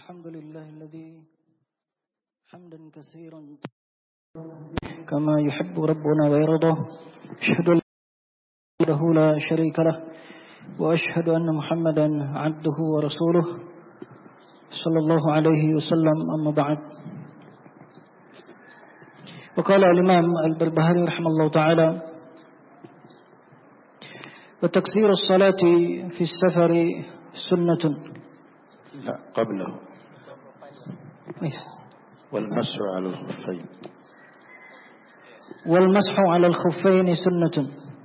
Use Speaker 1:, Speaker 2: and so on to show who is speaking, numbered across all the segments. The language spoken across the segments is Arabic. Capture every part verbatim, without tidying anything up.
Speaker 1: الحمد لله الذي حمدا كثيرا كما يحب ربنا ويرضى. أشهد أن له لا شريك له وأشهد أن محمدا عبده ورسوله صلى الله عليه وسلم. أما بعد، وقال الإمام البربهاري رحمه الله تعالى: وتكثير الصلاة في السفر سنة.
Speaker 2: لا قبله والمسح على الخفين.
Speaker 1: والمسح على الخفين سنة.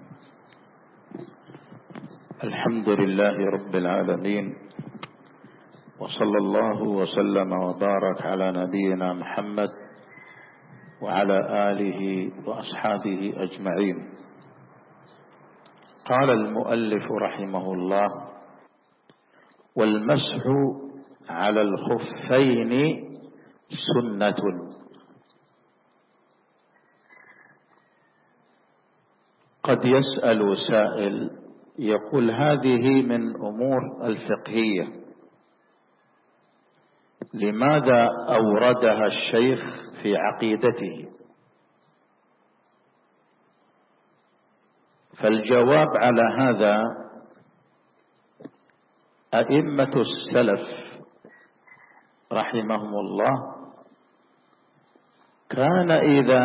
Speaker 2: الحمد لله رب العالمين، وصلى الله وسلم وبارك على نبينا محمد وعلى آله وأصحابه أجمعين. قال المؤلف رحمه الله: والمسح على الخفين سنة. قد يسأل سائل يقول: هذه من أمور الفقهية، لماذا أوردها الشيخ في عقيدته؟ فالجواب على هذا: أئمة السلف رحمهم الله كان إذا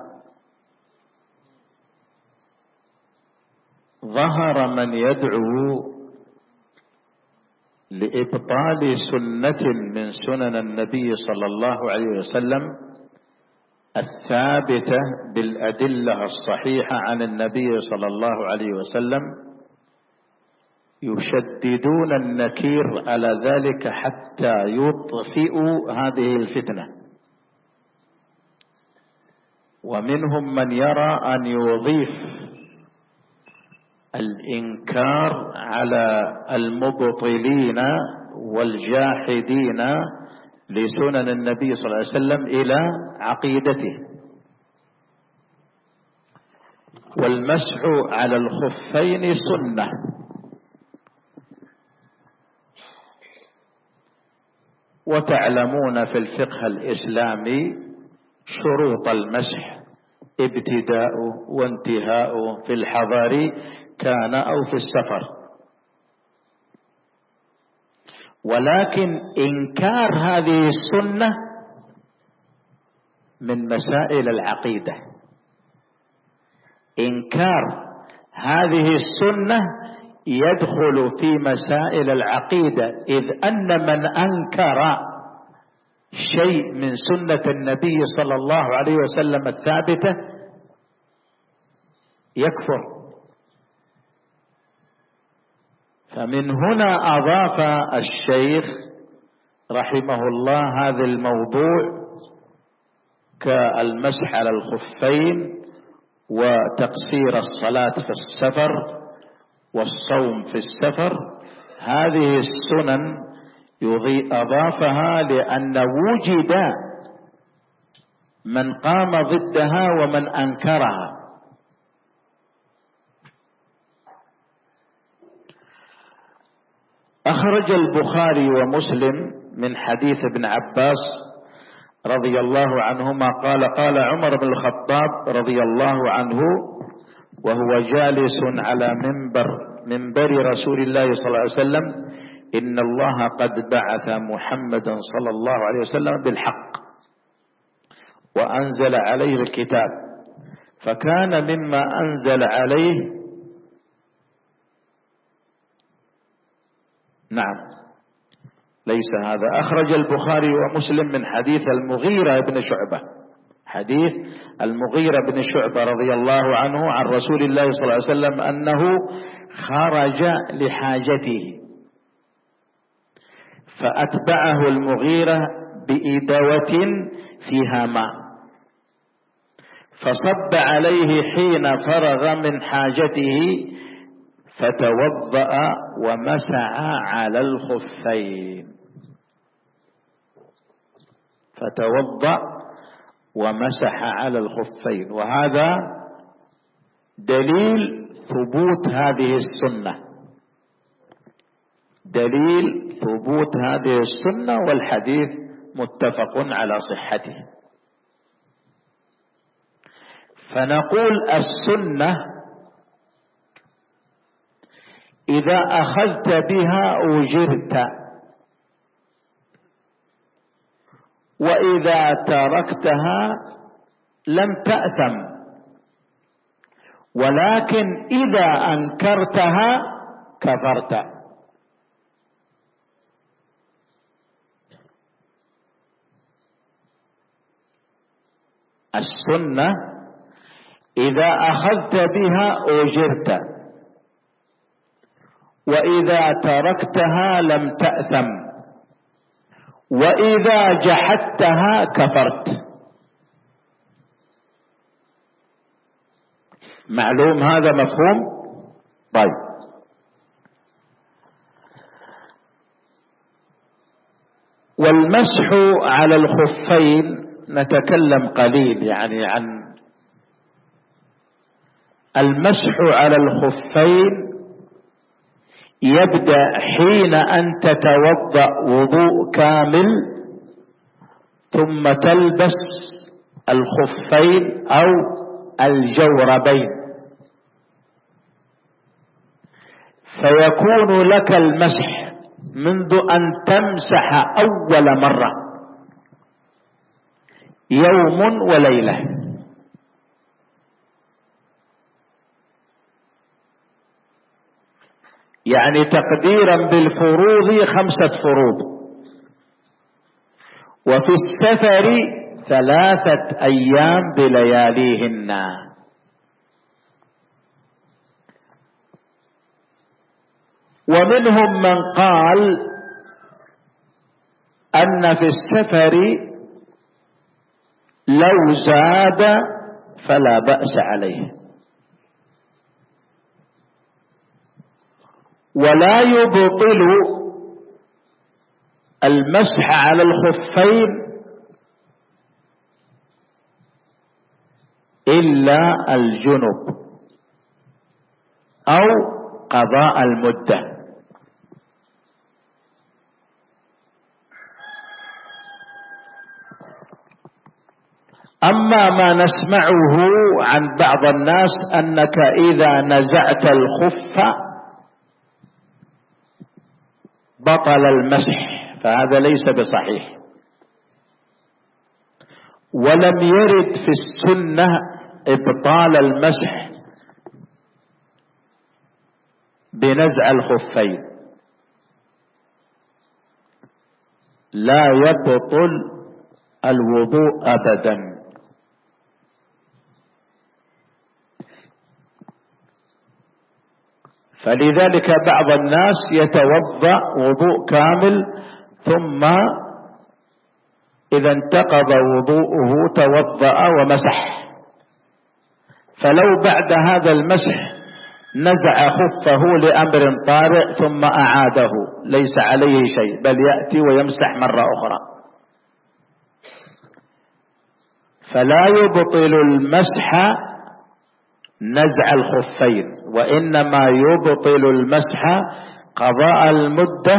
Speaker 2: ظهر من يدعو لإبطال سنة من سنن النبي صلى الله عليه وسلم الثابتة بالأدلة الصحيحة عن النبي صلى الله عليه وسلم، يشددون النكير على ذلك حتى يطفئوا هذه الفتنة. ومنهم من يرى أن يضيف الإنكار على المبطلين والجاحدين لسنن النبي صلى الله عليه وسلم إلى عقيدته. والمسح على الخفين سنة. وتعلمون في الفقه الإسلامي شروط المسح ابتداء وانتهاء في الحضر كان أو في السفر. ولكن إنكار هذه السنة من مسائل العقيدة. إنكار هذه السنة يدخل في مسائل العقيدة، إذ أن من أنكر شيء من سنة النبي صلى الله عليه وسلم الثابتة يكفر. فمن هنا أضاف الشيخ رحمه الله هذا الموضوع كالمسح على الخفين وتقصير الصلاة في السفر والصوم في السفر. هذه السنن أضافها لأن وجد من قام ضدها ومن أنكرها. أخرج البخاري ومسلم من حديث ابن عباس رضي الله عنهما قال: قال عمر بن الخطاب رضي الله عنه وهو جالس على منبر منبر رسول الله صلى الله عليه وسلم: إن الله قد بعث محمدا صلى الله عليه وسلم بالحق وأنزل عليه الكتاب، فكان مما أنزل عليه نعم ليس هذا. أخرج البخاري ومسلم من حديث المغيرة بن شعبة، حديث المغيرة بن شعبة رضي الله عنه عن رسول الله صلى الله عليه وسلم أنه خرج لحاجته فأتبعه المغيرة بإدوة فيها ماء، فصب عليه حين فرغ من حاجته فتوضأ ومسح على الخفين. فتوضأ ومسح على الخفين. وهذا دليل ثبوت هذه السنة. دليل ثبوت هذه السنة، والحديث متفق على صحته. فنقول السنة إذا أخذت بها أجرت، وإذا تركتها لم تأثم، ولكن إذا أنكرتها كفرت. السنة إذا أخذت بها أجرت، وإذا تركتها لم تأثم، وإذا جحدتها كفرت. معلوم هذا؟ مفهوم؟ طيب، والمسح على الخفين نتكلم قليل يعني عن المسح على الخفين. يبدأ حين أن تتوضأ وضوء كامل ثم تلبس الخفين أو الجوربين، فيكون لك المسح منذ أن تمسح أول مرة يوم وليلة. يعني تقديرا بالفروض خمسة فروض، وفي السفر ثلاثة أيام بلياليهن. ومنهم من قال أن في السفر لو زاد فلا بأس عليه، ولا يبطل المسح على الخفين إلا الجنب أو قضاء المدة. أما ما نسمعه عن بعض الناس أنك إذا نزعت الخف بطل المسح، فهذا ليس بصحيح، ولم يرد في السنة إبطال المسح بنزع الخفين. لا يبطل الوضوء أبدا. فلذلك بعض الناس يتوضأ وضوء كامل ثم إذا انتقض وضوءه توضأ ومسح، فلو بعد هذا المسح نزع خفه لأمر طارئ ثم أعاده ليس عليه شيء، بل يأتي ويمسح مرة أخرى. فلا يبطل المسح نزع الخفين، وإنما يبطل المسح قضاء المدة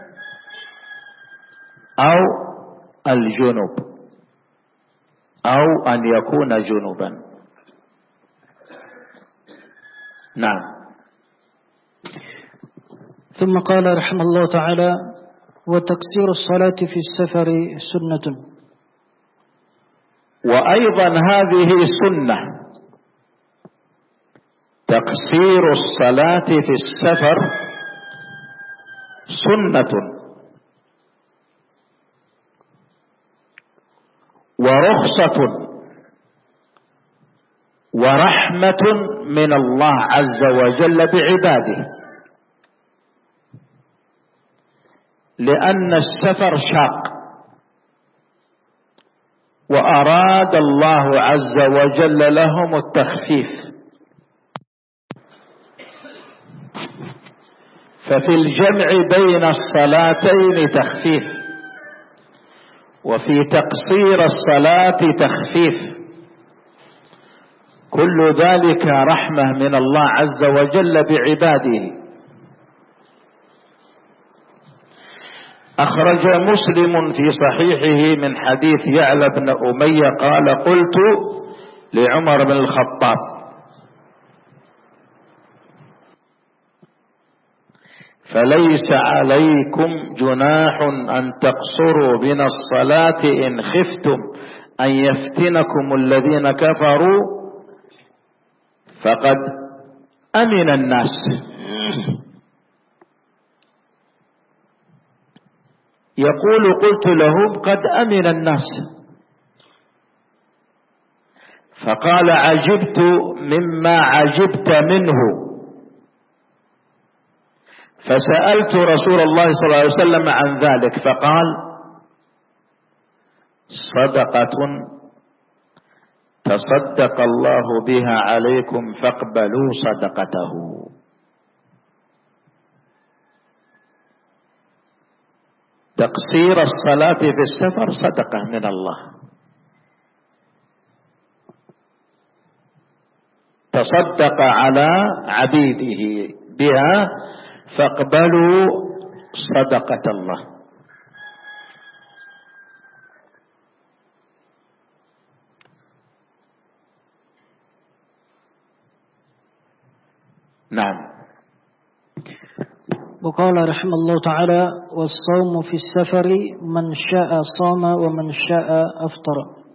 Speaker 2: أو الجنب أو أن يكون جنبا. نعم.
Speaker 1: ثم قال رحمه الله تعالى: وتقصير الصلاة في السفر سنة.
Speaker 2: وأيضا هذه سنة، تقصير الصلاة في السفر سنة ورخصة ورحمة من الله عز وجل بعباده، لأن السفر شاق، وأراد الله عز وجل لهم التخفيف، ففي الجمع بين الصلاتين تخفيف، وفي تقصير الصلاة تخفيف، كل ذلك رحمة من الله عز وجل بعباده. أخرج مسلم في صحيحه من حديث يعلى بن أمية قال قلت لعمر بن الخطاب فليس عليكم جناح أن تقصروا من الصلاة إن خفتم أن يفتنكم الذين كفروا فقد أمن الناس. يقول قلت لهم قد أمن الناس، فقال عجبت مما عجبت منه، فسألت رسول الله صلى الله عليه وسلم عن ذلك فقال صدقة تصدق الله بها عليكم فاقبلوا صدقته. تقصير الصلاة في السفر صدقة من الله، تصدق على عبيده بها فاقبلوا صدقة الله. نعم.
Speaker 1: وقال رحمه الله تعالى والصوم في السفر من شاء صام ومن شاء أفطر.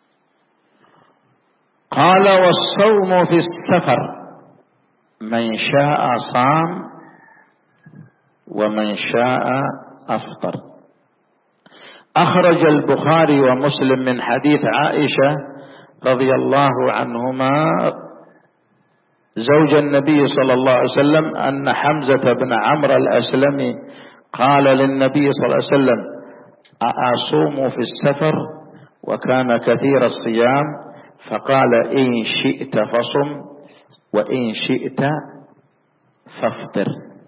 Speaker 2: قال والصوم في السفر من شاء صام ومن شاء أفطر. أخرج البخاري ومسلم من حديث عائشة رضي الله عنهما زوج النبي صلى الله عليه وسلم أن حمزة بن عمرو الأسلمي قال للنبي صلى الله عليه وسلم أصوم في السفر وكان كثير الصيام، فقال إن شئت فصم وإن شئت فافطر.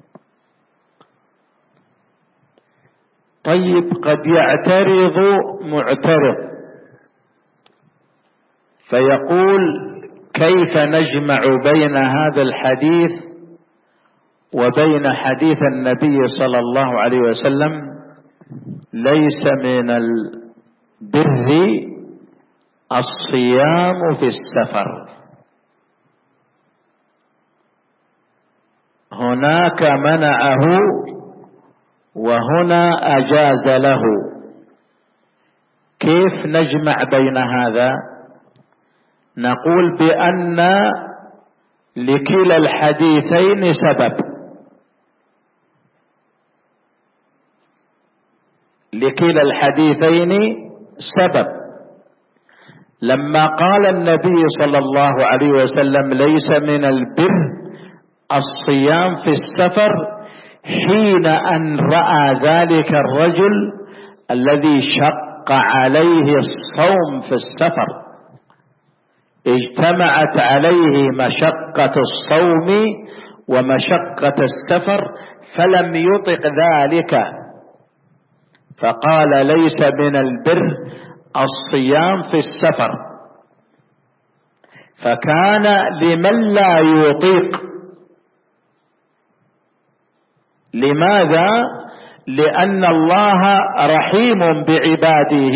Speaker 2: طيب قد يعترض معترض فيقول كيف نجمع بين هذا الحديث وبين حديث النبي صلى الله عليه وسلم ليس من البر الصيام في السفر. هناك منعه وهنا أجاز له. كيف نجمع بين هذا؟ نقول بأن لكلا الحديثين سبب، لكلا الحديثين سبب. لما قال النبي صلى الله عليه وسلم ليس من البر الصيام في السفر حين أن رأى ذلك الرجل الذي شق عليه الصوم في السفر، اجتمعت عليه مشقة الصوم ومشقة السفر فلم يطق ذلك، فقال ليس من البر الصيام في السفر. فكان لمن لا يطيق. لماذا؟ لأن الله رحيم بعباده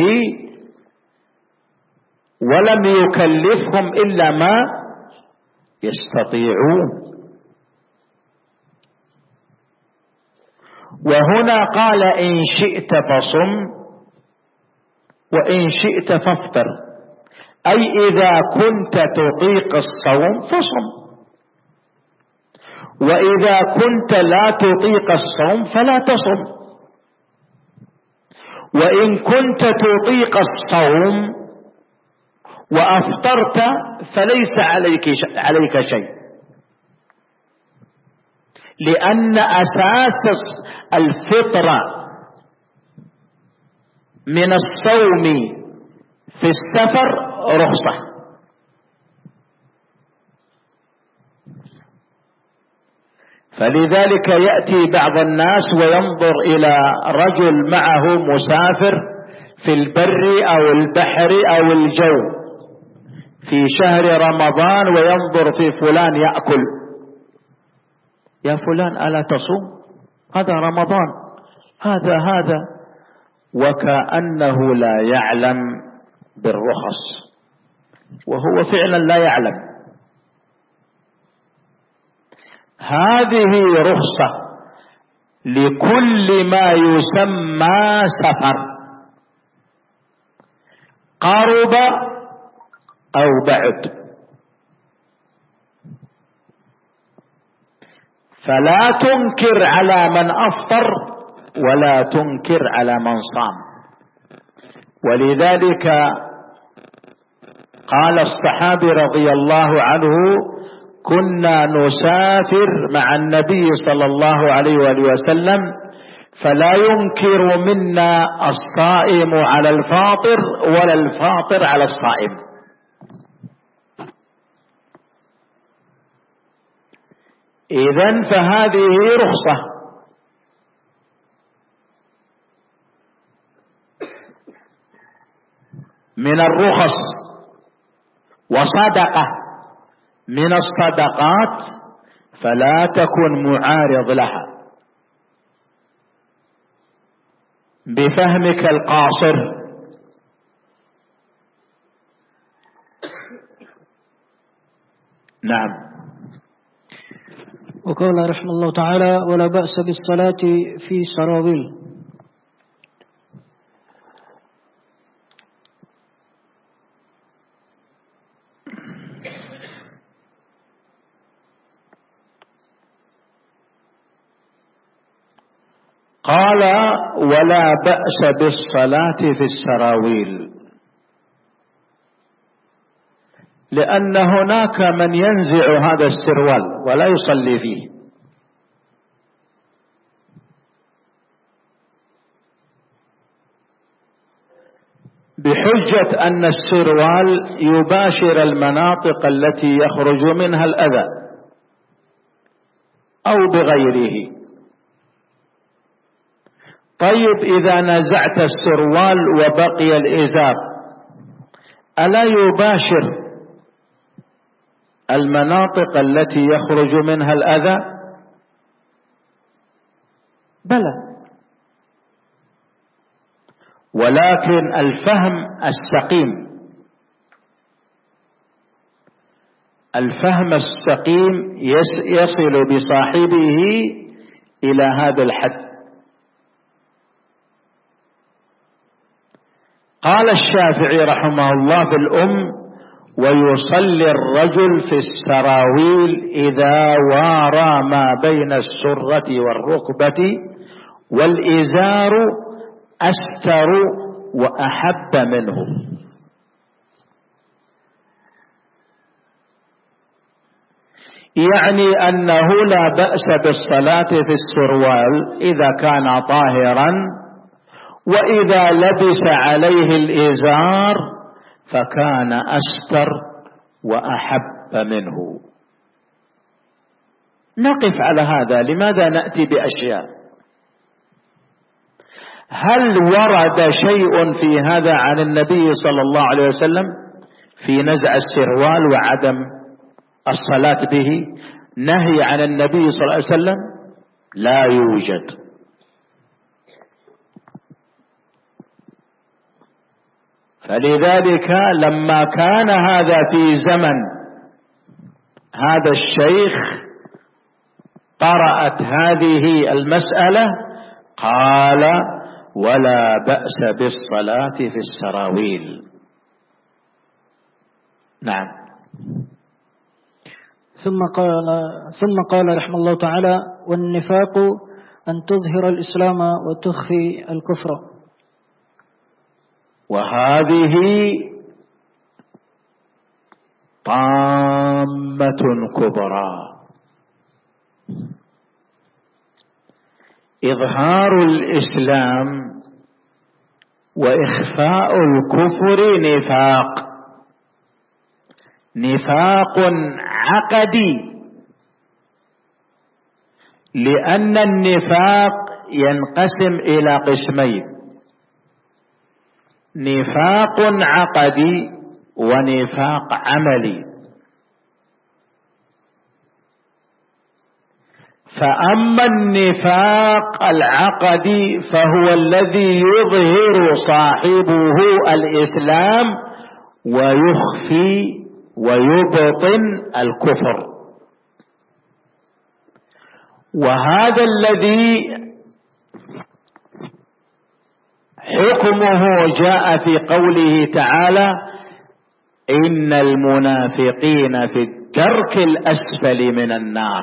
Speaker 2: ولم يكلفهم إلا ما يستطيعون. وهنا قال إن شئت فصم وإن شئت فافطر، أي إذا كنت تطيق الصوم فصم، وإذا كنت لا تطيق الصوم فلا تصم، وإن كنت تطيق الصوم وأفطرت فليس عليك عليك شيء، لأن أساس الفطرة من الصوم في السفر رخصة. فلذلك يأتي بعض الناس وينظر إلى رجل معه مسافر في البر أو البحر أو الجو في شهر رمضان وينظر في فلان يأكل، يا فلان ألا تصوم؟ هذا رمضان، هذا هذا وكأنه لا يعلم بالرخص، وهو فعلا لا يعلم. هذه رخصة لكل ما يسمى سفر، قرب أو بعد، فلا تنكر على من أفطر ولا تنكر على من صام. ولذلك قال الصحابي رضي الله عنه: كنا نسافر مع النبي صلى الله عليه وآله وسلم فلا ينكر منا الصائم على الفاطر ولا الفاطر على الصائم. إذن فهذه رخصة. من الرخص، وصدقة من الصدقات، فلا تكن معارض لها بفهمك القاصر. نعم.
Speaker 1: وقال رحمه الله تعالى: ولا بأس بالصلاة في سراويل.
Speaker 2: قال: ولا بأس بالصلاة في السراويل، لأن هناك من ينزع هذا السروال ولا يصلي فيه، بحجة أن السروال يباشر المناطق التي يخرج منها الأذى أو بغيره. طيب، إذا نزعت السروال وبقي الإزار، ألا يباشر المناطق التي يخرج منها الأذى؟ بلى، ولكن الفهم السقيم الفهم السقيم يصل بصاحبه إلى هذا الحد. قال الشافعي رحمه الله في الأم: ويصلي الرجل في السراويل إذا وارى ما بين السرة والركبة والإزار أستر وأحب منه. يعني أنه لا بأس بالصلاة في السروال إذا كان طاهرا، وإذا لبس عليه الإزار فكان أستر وأحب منه. نقف على هذا. لماذا نأتي بأشياء؟ هل ورد شيء في هذا عن النبي صلى الله عليه وسلم في نزع السروال وعدم الصلاة به؟ نهي عن النبي صلى الله عليه وسلم؟ لا يوجد. فلذلك لما كان هذا في زمن هذا الشيخ قرأت هذه المسألة، قال: ولا بأس بالصلاة في السراويل. نعم.
Speaker 1: ثم قال ثم قال رحمه الله تعالى: والنفاق أن تظهر الإسلام وتخفي الكفر.
Speaker 2: وهذه طامة كبرى. إظهار الإسلام وإخفاء الكفر نفاق، نفاق عقدي، لأن النفاق ينقسم إلى قسمين: نفاق عقدي ونفاق عملي. فأما النفاق العقدي فهو الذي يظهر صاحبه الإسلام ويخفي ويبطن الكفر، وهذا الذي حكمه جاء في قوله تعالى: إن المنافقين في الدرك الأسفل من النار،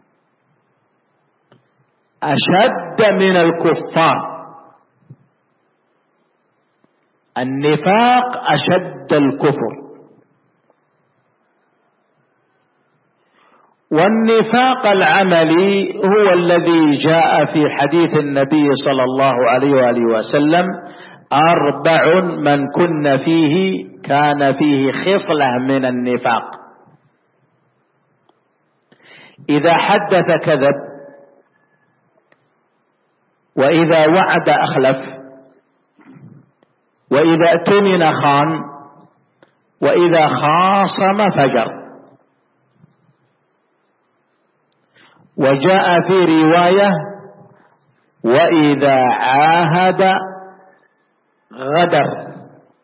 Speaker 2: أشد من الكفار. النفاق أشد الكفر. والنفاق العملي هو الذي جاء في حديث النبي صلى الله عليه وآله وسلم: أربع من كن فيه كان فيه خصلة من النفاق: إذا حدث كذب، وإذا وعد أخلف، وإذا اؤتمن خان، وإذا خاصم فجر. وجاء في رواية: وإذا عاهد غدر.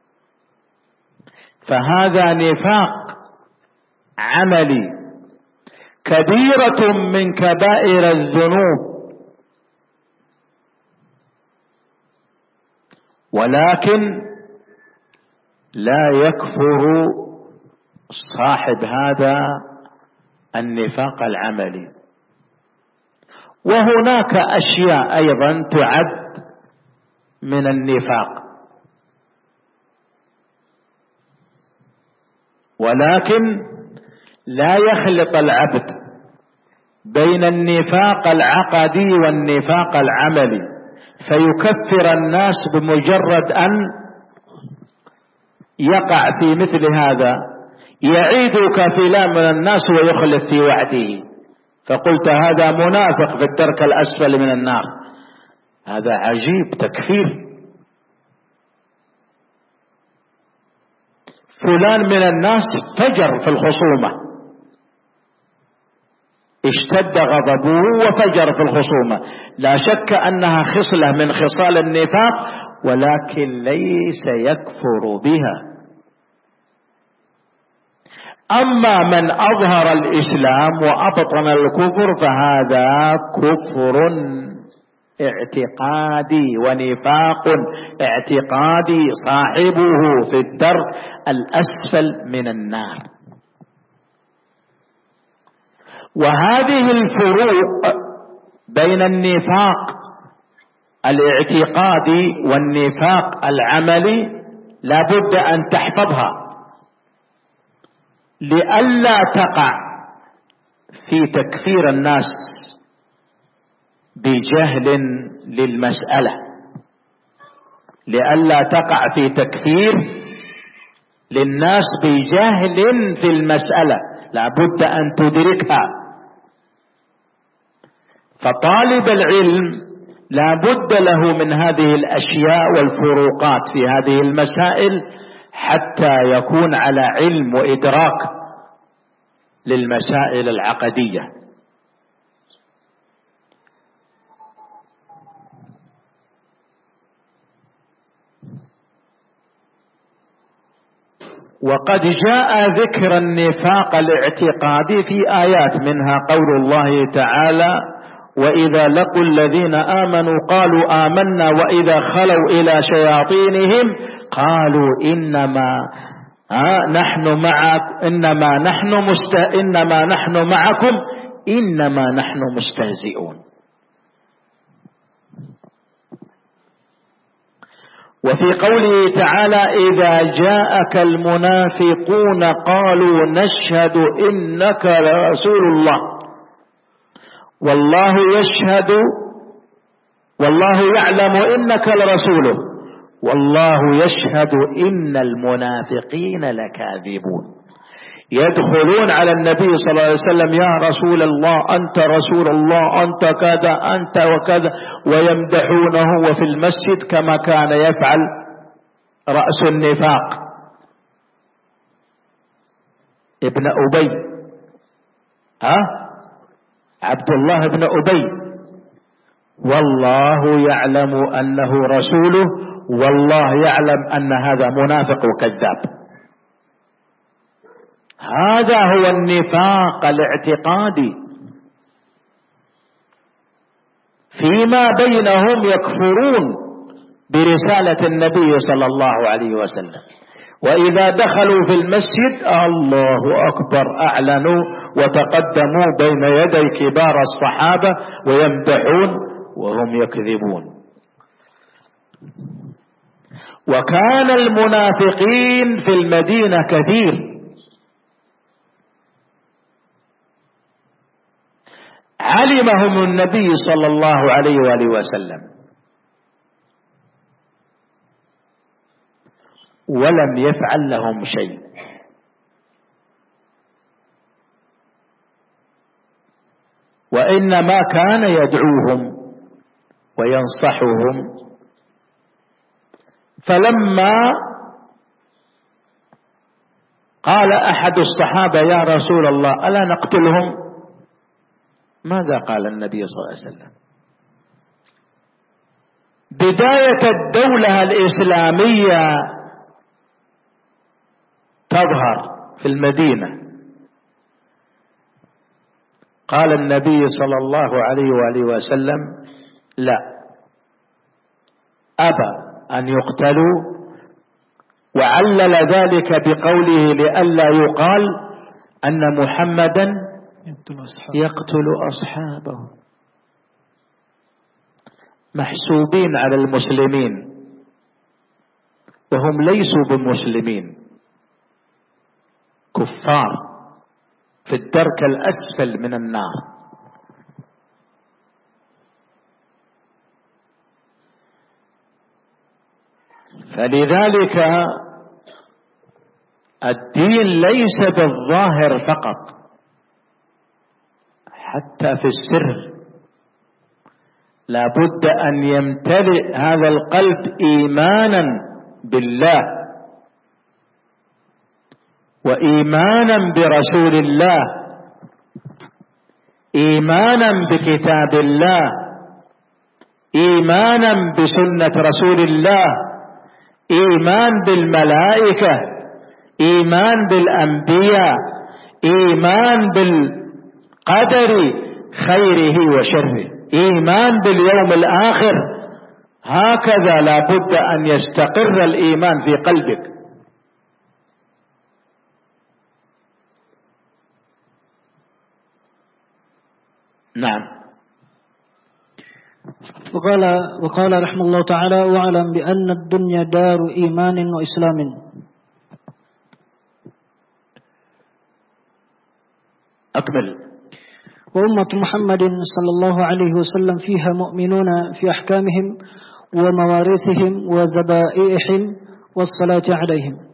Speaker 2: فهذا نفاق عملي كبيرة من كبائر الذنوب، ولكن لا يكفر صاحب هذا النفاق العملي. وهناك أشياء أيضا تعد من النفاق، ولكن لا يخلط العبد بين النفاق العقدي والنفاق العملي فيكفر الناس بمجرد أن يقع في مثل هذا. يعيدك فلان من الناس ويخلف في وعده، فقلت هذا منافق في الدرك الأسفل من النار. هذا عجيب، تكفير. فلان من الناس فجر في الخصومة، اشتد غضبه وفجر في الخصومة، لا شك أنها خصلة من خصال النفاق، ولكن ليس يكفر بها. أما من أظهر الإسلام وأبطن الكفر فهذا كفر اعتقادي ونفاق اعتقادي، صاحبه في الدرك الأسفل من النار. وهذه الفروق بين النفاق الاعتقادي والنفاق العملي لا بد أن تحفظها لئلا تقع في تكفير الناس بجهل للمسألة، لئلا تقع في تكفير للناس بجهل في المسألة، لا بد أن تدركها. فطالب العلم لا بد له من هذه الأشياء والفروقات في هذه المسائل حتى يكون على علم وإدراك للمسائل العقدية. وقد جاء ذكر النفاق الاعتقادي في آيات، منها قول الله تعالى: وإذا لقوا الذين آمنوا قالوا آمنا وإذا خلوا إلى شياطينهم قالوا إنما نحن معكم إنما نحن مست إنما نحن معكم إنما نحن مستهزئون. وفي قوله تعالى: إذا جاءك المنافقون قالوا نشهد إنك لرسول الله والله يشهد والله يعلم إنك لرسوله والله يشهد إن المنافقين لكاذبون. يدخلون على النبي صلى الله عليه وسلم: يا رسول الله، أنت رسول الله، أنت كذا، أنت وكذا، ويمدحونه، وفي المسجد كما كان يفعل رأس النفاق ابن أبي ها عبد الله بن أبي: والله يعلم أنه رسوله، والله يعلم أن هذا منافق وكذاب. هذا هو النفاق الاعتقادي. فيما بينهم يكفرون برسالة النبي صلى الله عليه وسلم، وإذا دخلوا في المسجد الله أكبر أعلنوا وتقدموا بين يدي كبار الصحابة ويمدحون وهم يكذبون. وكان المنافقين في المدينة كثير، علمهم النبي صلى الله عليه وآله وسلم ولم يفعل لهم شيء. وإنما كان يدعوهم وينصحهم. فلما قال أحد الصحابة: يا رسول الله ألا نقتلهم؟ ماذا قال النبي صلى الله عليه وسلم؟ بداية الدولة الإسلامية تظهر في المدينة، قال النبي صلى الله عليه وآله وسلم: لا، أبى أن يقتلوا، وعلل ذلك بقوله لئلا يقال أن محمدا يقتل أصحابه. محسوبين على المسلمين وهم ليسوا بمسلمين، كفار في الدرك الأسفل من النار. فلذلك الدين ليس بالظاهر فقط، حتى في السر لا بد أن يمتلئ هذا القلب إيمانا بالله وإيمانا برسول الله، إيمانا بكتاب الله، إيمانا بسنة رسول الله، إيمان بالملائكة، إيمان بالأنبياء، إيمان بالقدر خيره وشره، إيمان باليوم الآخر. هكذا لا بد أن يستقر الإيمان في قلبك. نعم.
Speaker 1: وقال, وقال رحمه الله تعالى: واعلم بأن الدنيا دار إيمان وإسلام.
Speaker 2: أكمل.
Speaker 1: وأمة محمد صلى الله عليه وسلم فيها مؤمنون في أحكامهم ومواريثهم وذبائحهم والصلاة عليهم.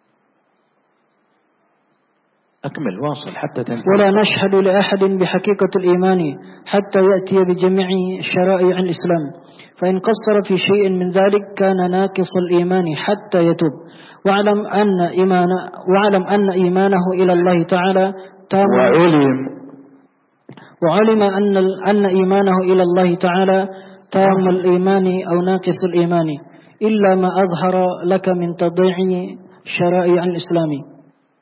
Speaker 2: أكمل واصل حتى تنتهي.
Speaker 1: ولا نشهد لأحد بحقيقة الإيمان حتى يأتي بجميع شرائع الإسلام، فإن قصر في شيء من ذلك كان ناقص الإيمان حتى يتوب. واعلم أن إيمان واعلم أن إيمانه إلى الله تعالى تام.
Speaker 2: وعلم
Speaker 1: وعلم أن أن إيمانه إلى الله تعالى تام الإيمان أو ناقص الإيمان، إلا ما أظهر لك من تضييع شرائع الإسلام.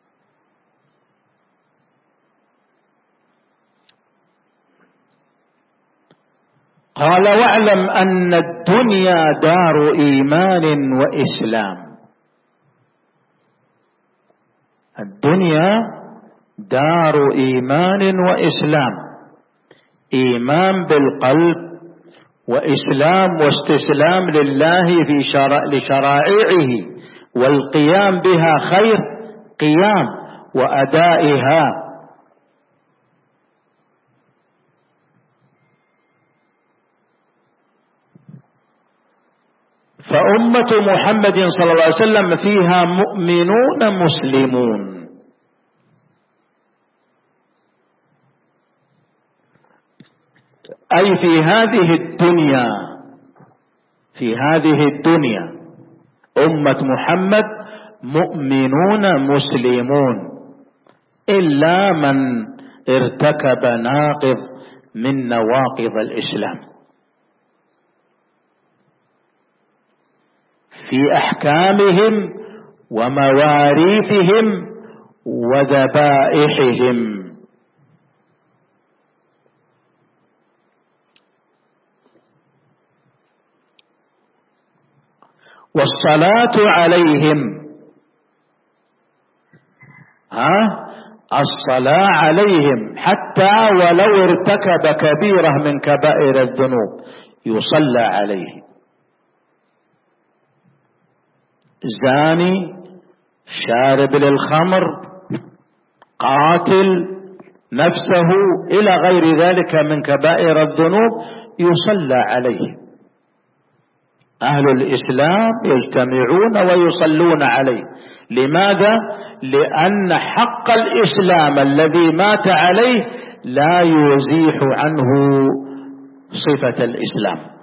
Speaker 2: قال: واعلم أن الدنيا دار إيمان وإسلام. الدنيا دار إيمان وإسلام، إيمان بالقلب وإسلام واستسلام لله في لشرائعه والقيام بها خير قيام وأدائها. فأمة محمد صلى الله عليه وسلم فيها مؤمنون مسلمون، أي في هذه الدنيا في هذه الدنيا أمة محمد مؤمنون مسلمون، إلا من ارتكب ناقض من نواقض الإسلام في أحكامهم ومواريثهم وذبائحهم. والصلاة عليهم، ها الصلاة عليهم حتى ولو ارتكب كبيرة من كبائر الذنوب يصلى عليه. زاني، شارب للخمر، قاتل نفسه إلى غير ذلك من كبائر الذنوب يصلى عليه. أهل الإسلام يجتمعون ويصلون عليه. لماذا؟ لأن حق الإسلام الذي مات عليه لا يزيح عنه صفة الإسلام،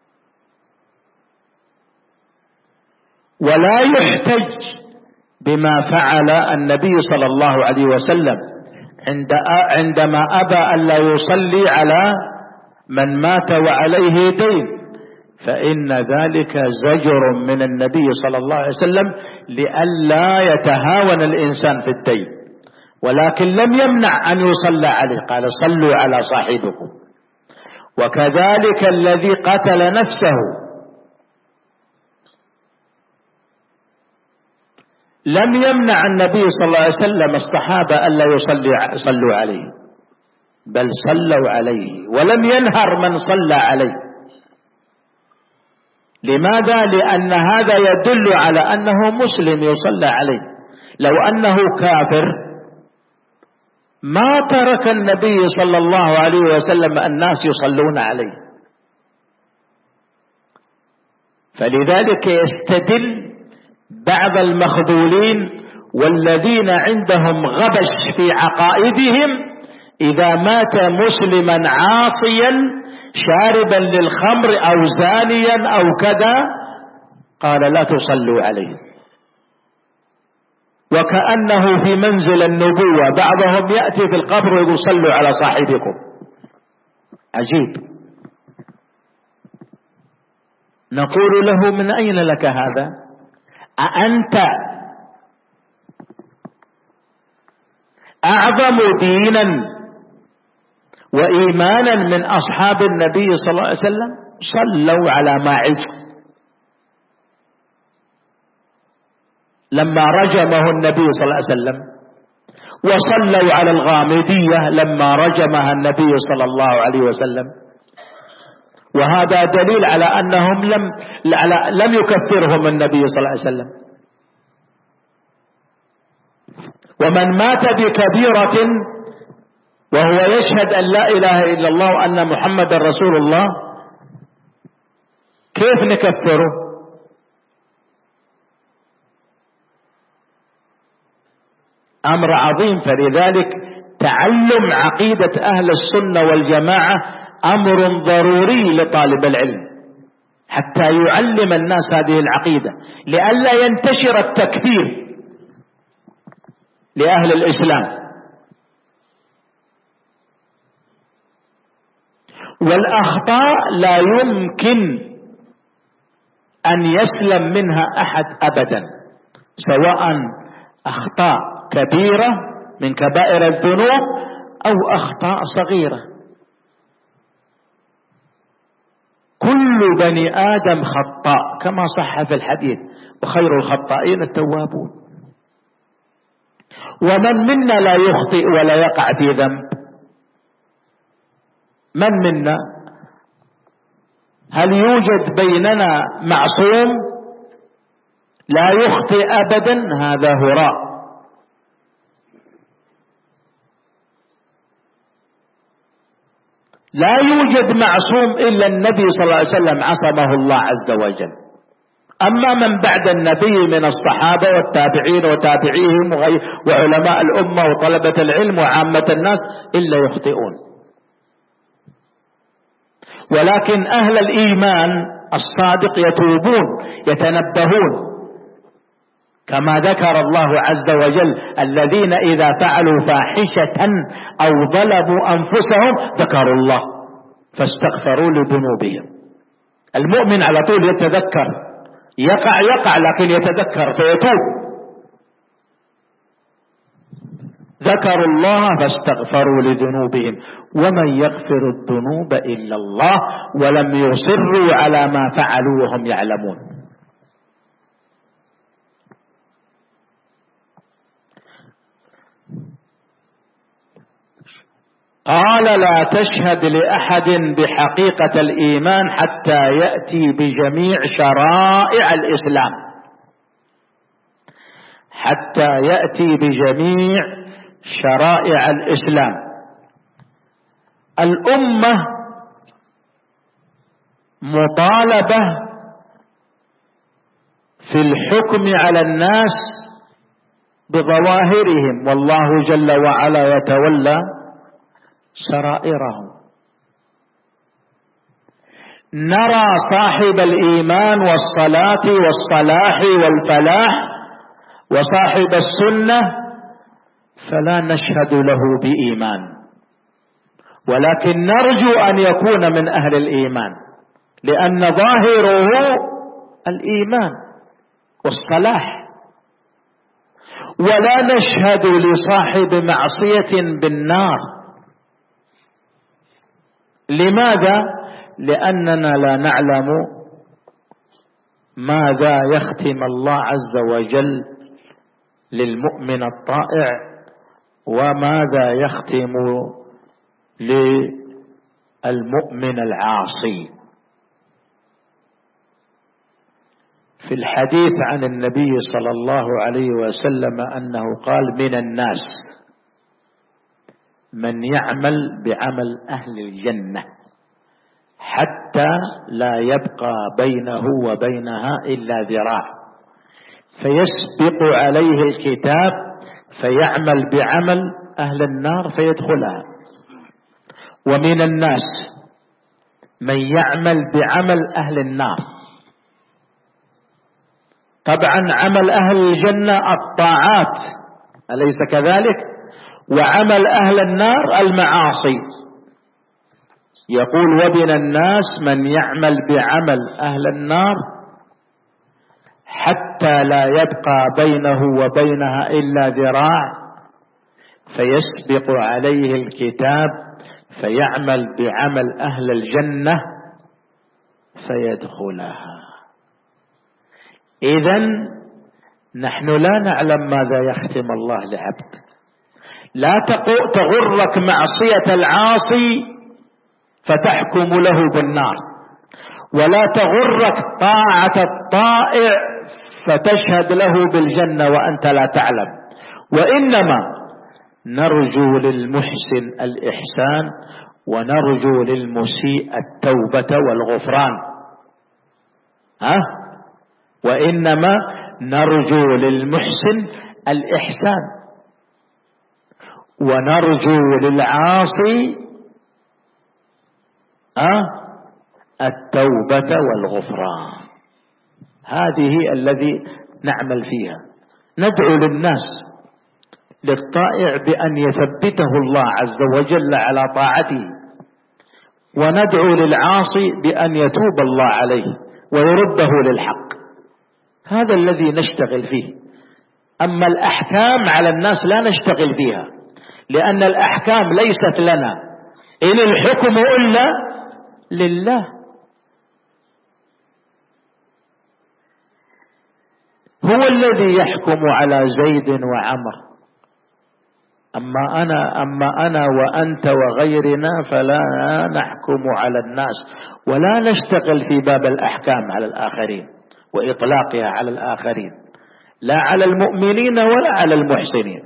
Speaker 2: ولا يحتج بما فعل النبي صلى الله عليه وسلم عندما أبى أن لا يصلي على من مات وعليه دين، فإن ذلك زجر من النبي صلى الله عليه وسلم لئلا يتهاون الإنسان في الدين، ولكن لم يمنع أن يصلى عليه، قال صلوا على صاحبكم. وكذلك الذي قتل نفسه لم يمنع النبي صلى الله عليه وسلم الصحابة ألا يصلوا عليه، بل صلوا عليه ولم ينهر من صلى عليه. لماذا؟ لأن هذا يدل على أنه مسلم يصلى عليه. لو أنه كافر ما ترك النبي صلى الله عليه وسلم الناس يصلون عليه. فلذلك يستدل بعض المخذولين والذين عندهم غبش في عقائدهم إذا مات مسلما عاصيا شاربا للخمر أو زانيا أو كذا قال لا تصلوا عليه، وكأنه في منزل النبوة. بعضهم يأتي في القبر ويقول صلوا على صاحبكم. عجيب. نقول له من أين لك هذا؟ أأنت أعظم دينا وإيمانا من أصحاب النبي صلى الله عليه وسلم؟ صلوا على ماعز لما رجمه النبي صلى الله عليه وسلم، وصلوا على الغامدية لما رجمها النبي صلى الله عليه وسلم. وهذا دليل على أنهم لم لم يكفرهم النبي صلى الله عليه وسلم. ومن مات بكبيرة وهو يشهد أن لا إله إلا الله وأن محمد رسول الله كيف نكفره؟ أمر عظيم. فلذلك تعلم عقيدة أهل السنة والجماعة أمر ضروري لطالب العلم حتى يعلم الناس هذه العقيدة، لئلا ينتشر التكفير لأهل الإسلام. والأخطاء لا يمكن أن يسلم منها أحد أبدا، سواء أخطاء كبيرة من كبائر الذنوب أو أخطاء صغيرة. كل بني آدم خطاء كما صح في الحديث، وخير الخطائين التوابون. ومن منا لا يخطئ ولا يقع في ذنب؟ من منا؟ هل يوجد بيننا معصوم لا يخطئ أبدا؟ هذا هراء. لا يوجد معصوم إلا النبي صلى الله عليه وسلم عصمه الله عز وجل. أما من بعد النبي من الصحابة والتابعين وتابعيهم وعلماء الأمة وطلبة العلم وعامة الناس إلا يخطئون. ولكن أهل الإيمان الصادق يتوبون يتنبهون كما ذكر الله عز وجل الذين إذا فعلوا فاحشة أو ظلموا أنفسهم ذكروا الله فاستغفروا لذنوبهم. المؤمن على طول يتذكر، يقع يقع لكن يتذكر فيتوب. ذكروا الله فاستغفروا لذنوبهم ومن يغفر الذنوب إلا الله ولم يصروا على ما فعلوا وهم يعلمون. قال لا تشهد لأحد بحقيقة الإيمان حتى يأتي بجميع شرائع الإسلام، حتى يأتي بجميع شرائع الإسلام. الأمة مطالبة في الحكم على الناس بظواهرهم، والله جل وعلا يتولى سرائرهم. نرى صاحب الإيمان والصلاة والصلاح والفلاح وصاحب السنة فلا نشهد له بإيمان، ولكن نرجو أن يكون من أهل الإيمان لأن ظاهره الإيمان والصلاح. ولا نشهد لصاحب معصية بالنار. لماذا؟ لأننا لا نعلم ماذا يختم الله عز وجل للمؤمن الطائع وماذا يختم للمؤمن العاصي. في الحديث عن النبي صلى الله عليه وسلم أنه قال من الناس من يعمل بعمل أهل الجنة حتى لا يبقى بينه وبينها إلا ذراع فيسبق عليه الكتاب فيعمل بعمل أهل النار فيدخلها. ومن الناس من يعمل بعمل أهل النار. طبعا عمل أهل الجنة الطاعات أليس كذلك؟ وعمل أهل النار المعاصي. يقول ومن الناس من يعمل بعمل أهل النار حتى لا يبقى بينه وبينها إلا ذراع فيسبق عليه الكتاب فيعمل بعمل أهل الجنة فيدخلها. إذن نحن لا نعلم ماذا يختم الله لعبد. لا تغرك معصية العاصي فتحكم له بالنار، ولا تغرك طاعة الطائع فتشهد له بالجنة وأنت لا تعلم. وإنما نرجو للمحسن الإحسان ونرجو للمسيء التوبة والغفران. ها؟ وإنما نرجو للمحسن الإحسان ونرجو للعاصي ها التوبة والغفران. هذه الذي نعمل فيها. ندعو للناس للطائع بأن يثبته الله عز وجل على طاعته، وندعو للعاصي بأن يتوب الله عليه ويرده للحق. هذا الذي نشتغل فيه. أما الأحكام على الناس لا نشتغل فيها، لأن الأحكام ليست لنا، إن الحكم إلا لله. هو الذي يحكم على زيد وعمر. أما أنا أما أنا وأنت وغيرنا فلا نحكم على الناس ولا نشتغل في باب الأحكام على الآخرين وإطلاقها على الآخرين، لا على المؤمنين ولا على المحسنين.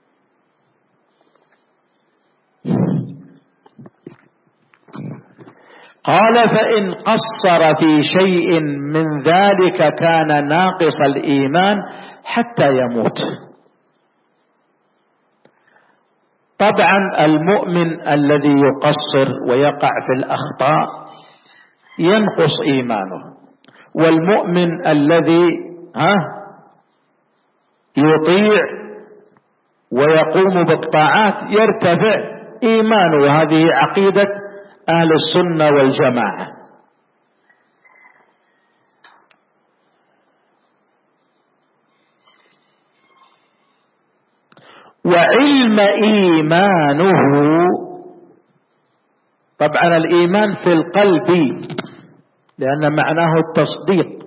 Speaker 2: قال فإن قصر في شيء من ذلك كان ناقص الإيمان حتى يموت. طبعا المؤمن الذي يقصر ويقع في الأخطاء ينقص إيمانه، والمؤمن الذي ها يطيع ويقوم بالطاعات يرتفع إيمانه. وهذه عقيدة أهل السنة والجماعة. وعلم إيمانه، طبعا الإيمان في القلب لأن معناه التصديق.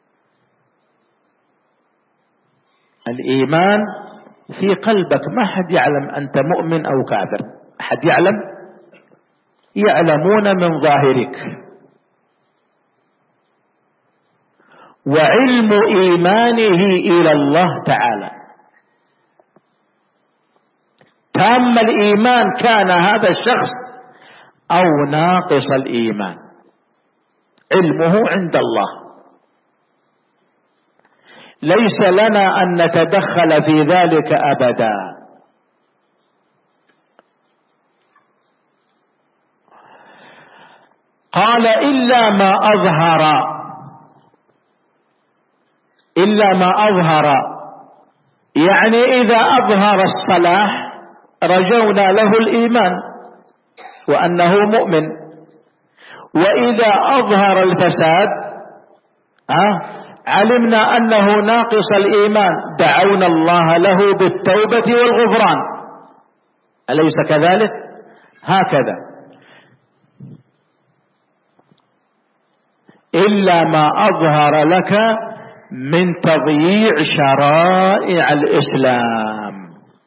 Speaker 2: الإيمان في قلبك، ما حد يعلم أنت مؤمن أو كافر، أحد يعلم؟ يعلمون من ظاهرك. وعلم إيمانه إلى الله تعالى، تام الإيمان كان هذا الشخص أو ناقص الإيمان، علمه عند الله، ليس لنا أن نتدخل في ذلك أبدا. قال إلا ما أظهر، إلا ما أظهر يعني إذا أظهر الصلاح رجونا له الإيمان وأنه مؤمن، وإذا أظهر الفساد أه علمنا أنه ناقص الإيمان، دعونا الله له بالتوبة والغفران. أليس كذلك؟ هكذا. إلا ما أظهر لك من تضييع شرائع الإسلام.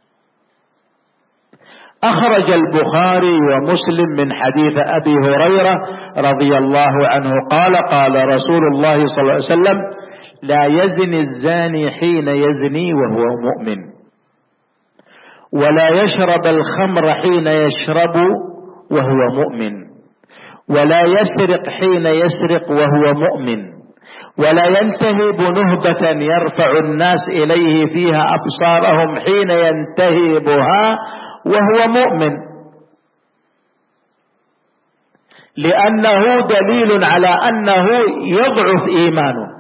Speaker 2: أخرج البخاري ومسلم من حديث أبي هريرة رضي الله عنه قال قال رسول الله صلى الله عليه وسلم: لا يزني الزاني حين يزني وهو مؤمن، ولا يشرب الخمر حين يشرب وهو مؤمن، ولا يسرق حين يسرق وهو مؤمن، ولا ينتهب نهبة يرفع الناس إليه فيها أبصارهم حين ينتهبها وهو مؤمن، لأنه دليل على أنه يضعف إيمانه،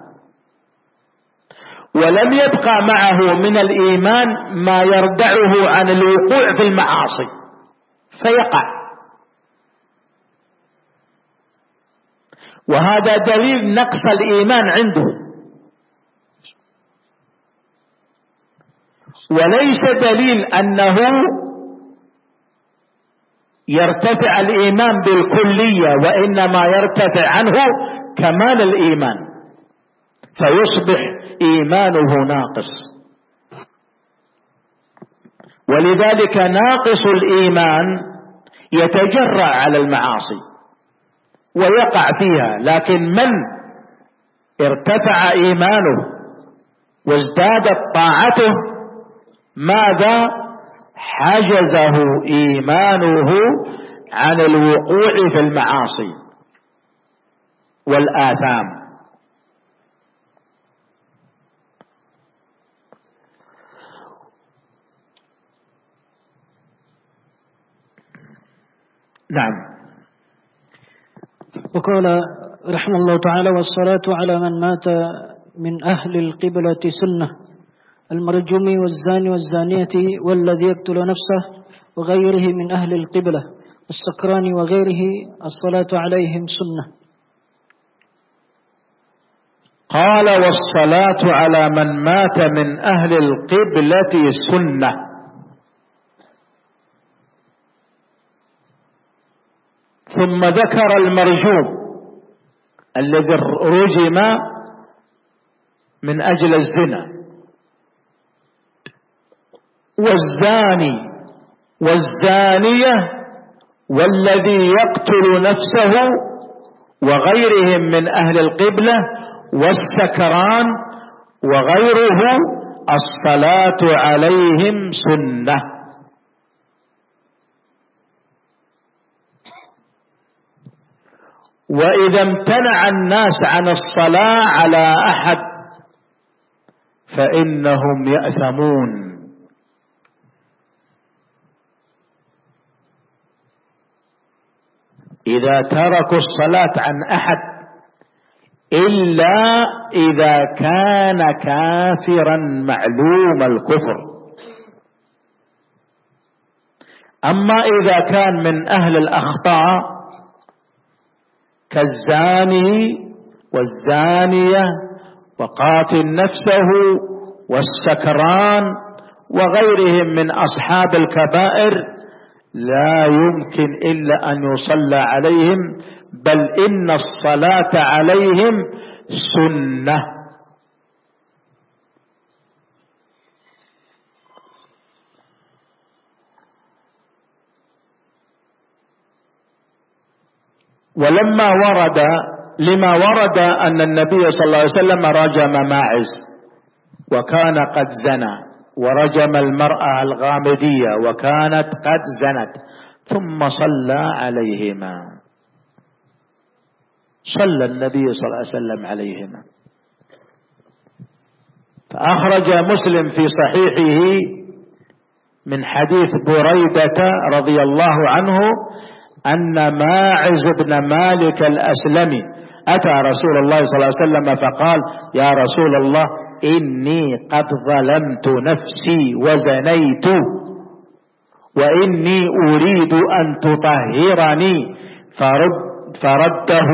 Speaker 2: ولم يبقى معه من الإيمان ما يردعه عن الوقوع في المعاصي فيقع. وهذا دليل نقص الإيمان عنده، وليس دليل أنه يرتفع الإيمان بالكلية، وإنما يرتفع عنه كمال الإيمان فيصبح إيمانه ناقص. ولذلك ناقص الإيمان يتجرأ على المعاصي ويقع فيها، لكن من ارتفع إيمانه وازدادت طاعته ماذا؟ حجزه إيمانه عن الوقوع في المعاصي والآثام. نعم.
Speaker 1: وقال رحمه الله تعالى: والصلاة على من مات من أهل القبلة سنة، المرجوم والزاني والزانية والذي يقتل نفسه وغيره من أهل القبلة، والسكران وغيره الصلاة عليهم سنة.
Speaker 2: قال: والصلاة على من مات من أهل القبلة سنة. ثم ذكر المرجوم الذي رجم من أجل الزنا، والزاني والزانية والذي يقتل نفسه وغيرهم من أهل القبلة، والسكران وغيره الصلاة عليهم سنة. وإذا امتنع الناس عن الصلاة على أحد فإنهم يأثمون. إذا تركوا الصلاة عن أحد إلا إذا كان كافرا معلوم الكفر. أما إذا كان من أهل الأخطاء كالزاني والزانية وقاتل نفسه والسكران وغيرهم من أصحاب الكبائر لا يمكن إلا أن يصلى عليهم، بل إن الصلاة عليهم سنة. ولما ورد لما ورد أن النبي صلى الله عليه وسلم رجم ماعز وكان قد زنى، ورجم المرأة الغامدية وكانت قد زنت، ثم صلى عليهما، صلى النبي صلى الله عليه وسلم عليهما. فأخرج مسلم في صحيحه من حديث بريدة رضي الله عنه أن ماعز بن مالك الأسلمي أتى رسول الله صلى الله عليه وسلم فقال: يا رسول الله، إني قد ظلمت نفسي وزنيت، وإني أريد أن تطهرني، فرد فرده.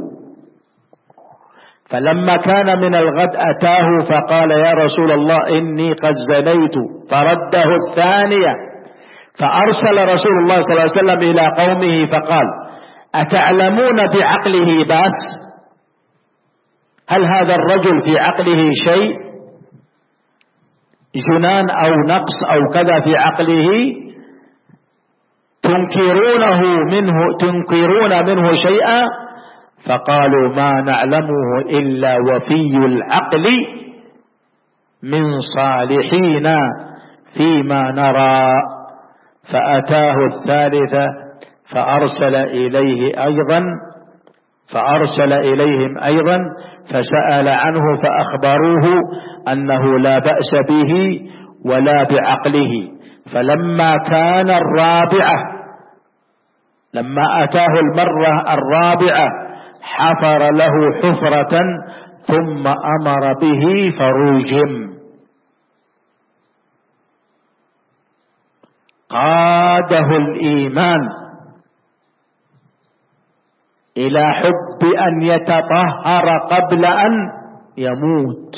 Speaker 2: فلما كان من الغد أتاه فقال: يا رسول الله، إني قد زنيت، فرده الثانية. فأرسل رسول الله صلى الله عليه وسلم إلى قومه فقال: أتعلمون بعقله بأس؟ هل هذا الرجل في عقله شيء، جنان أو نقص أو كذا في عقله، تنكرونه منه تنكرون منه شيئا؟ فقالوا: ما نعلمه إلا وفي العقل من صالحين فيما نرى. فأتاه الثالثة فأرسل إليه أيضا فأرسل إليهم أيضا فسأل عنه فأخبروه أنه لا بأس به ولا بعقله. فلما كان الرابعة لما أتاه المرة الرابعة حفر له حفرة ثم أمر به فرجم. قاده الإيمان إلى حب أن يتطهر قبل أن يموت.